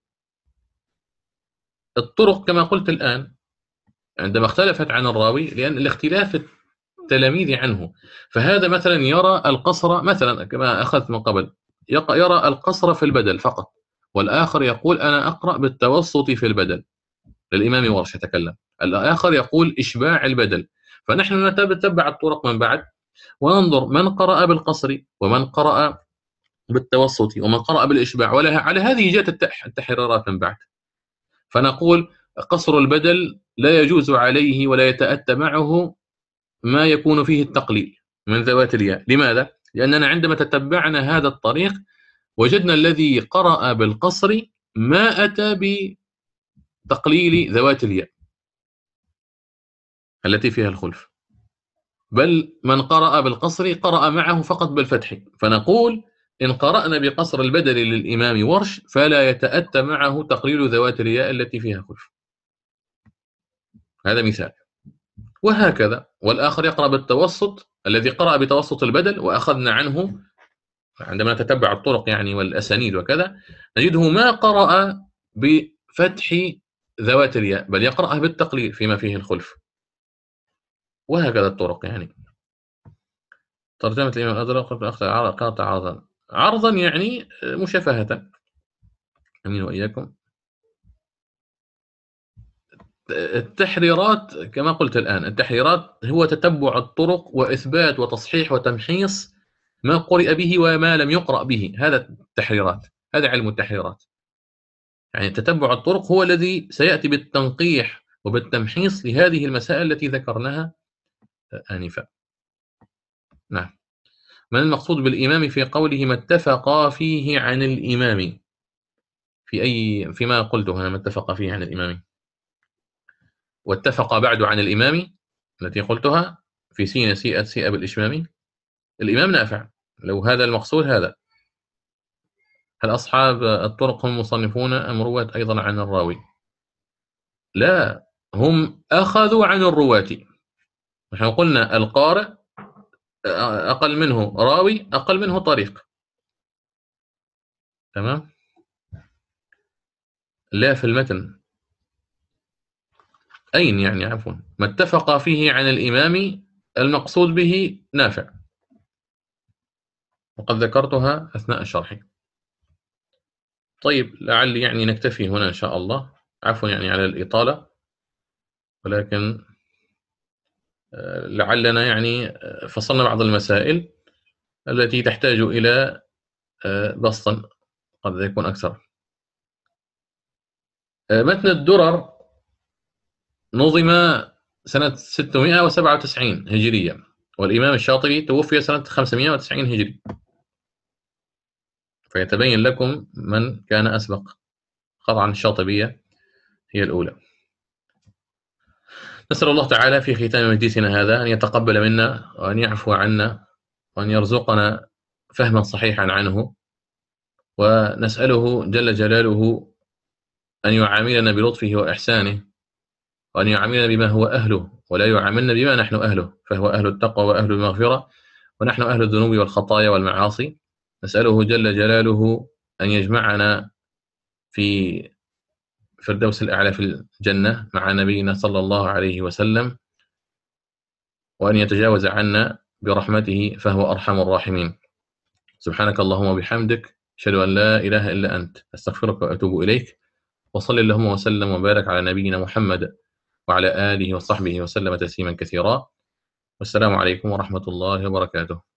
الطرق كما قلت الآن عندما اختلفت عن الراوي لأن الاختلاف التلاميذ عنه، فهذا مثلا يرى القصر مثلا كما أخذت من قبل، يرى القصر في البدل فقط، والآخر يقول أنا أقرأ بالتوسط في البدل. للإمام ورش يتكلم. الآخر يقول إشباع البدل. فنحن نتبع الطرق من بعد وننظر من قرأ بالقصر ومن قرأ بالتوسط ومن قرأ بالإشباع، ولها على هذه جاءت التحريرات من بعد. فنقول قصر البدل لا يجوز عليه ولا يتأتى معه ما يكون فيه التقليل من ذوات الياء. لماذا؟ لأننا عندما تتبعنا هذا الطريق وجدنا الذي قرأ بالقصر ما أتى بتقليل ذوات الياء التي فيها الخلف، بل من قرأ بالقصر قرأ معه فقط بالفتح. فنقول إن قرأنا بقصر البدل للإمام ورش فلا يتأتى معه تقليل ذوات الياء التي فيها خلف. هذا مثال. وهكذا. والآخر يقرأ بالتوسط الذي قرأ بتوسط البدل وأخذنا عنه عندما نتتبع الطرق يعني والأسانيد وكذا نجده ما قرأ بفتح ذوات الياء بل يقرأها بالتقليل فيما فيه الخلف. وهكذا الطرق يعني. ترجمة الإمام الأزرق قاطع عرضا. عرضا يعني مشافهة. أمين وإياكم. التحريرات كما قلت الآن، التحريرات هو تتبع الطرق وإثبات وتصحيح وتمحيص ما قرئ به وما لم يقرأ به. هذا التحريرات، هذا علم التحريرات. يعني تتبع الطرق هو الذي سيأتي بالتنقيح وبالتمحيص لهذه المسائل التي ذكرناها آنفا. نعم. من المقصود بالإمام في قوله ما اتفق فيه عن الإمام؟ في أي فيما قلته هنا ما اتفق فيه عن الإمام. واتفق بعد عن الإمام التي قلتها في سين سيئة سيئة بالإشمام. الإمام نافع لو هذا المقصود. هذا هل أصحاب الطرق هم مصنفون أم رواة أيضا عن الراوي؟ لا، هم أخذوا عن الرواة. نحن قلنا القارئ أقل منه راوي أقل منه طريق. تمام. لا في المتن أين يعني عفوا ما اتفق فيه عن الإمام المقصود به نافع، وقد ذكرتها أثناء الشرح. طيب لعل يعني نكتفي هنا إن شاء الله. عفوا يعني على الإطالة، ولكن لعلنا يعني فصلنا بعض المسائل التي تحتاج إلى بسط قد يكون أكثر. متن الدرر نظم سنة ستمائة وسبعة وتسعين هجرية، والإمام الشاطبي توفي سنة خمسمائة وتسعين هجري، فيتبين لكم من كان أسبق. قطعا الشاطبية هي الأولى. نسأل الله تعالى في ختام مجلسنا هذا أن يتقبل منا وأن يعفو عنا وأن يرزقنا فهما صحيحا عنه، ونسأله جل جلاله أن يعاملنا بلطفه وإحسانه، وأن يعاملنا بما هو أهله ولا يعاملنا بما نحن أهله، فهو أهل التقوى وأهل المغفرة ونحن أهل الذنوب والخطايا والمعاصي. نسأله جل جلاله أن يجمعنا في فردوس الأعلى في الجنة مع نبينا صلى الله عليه وسلم، وأن يتجاوز عنا برحمته فهو أرحم الراحمين. سبحانك اللهم وبحمدك، أشهد أن لا إله إلا أنت، أستغفرك وأتوب إليك. وصل اللهم وسلم وبارك على نبينا محمد وعلى آله وصحبه وسلم تسليما كثيرا. والسلام عليكم ورحمة الله وبركاته.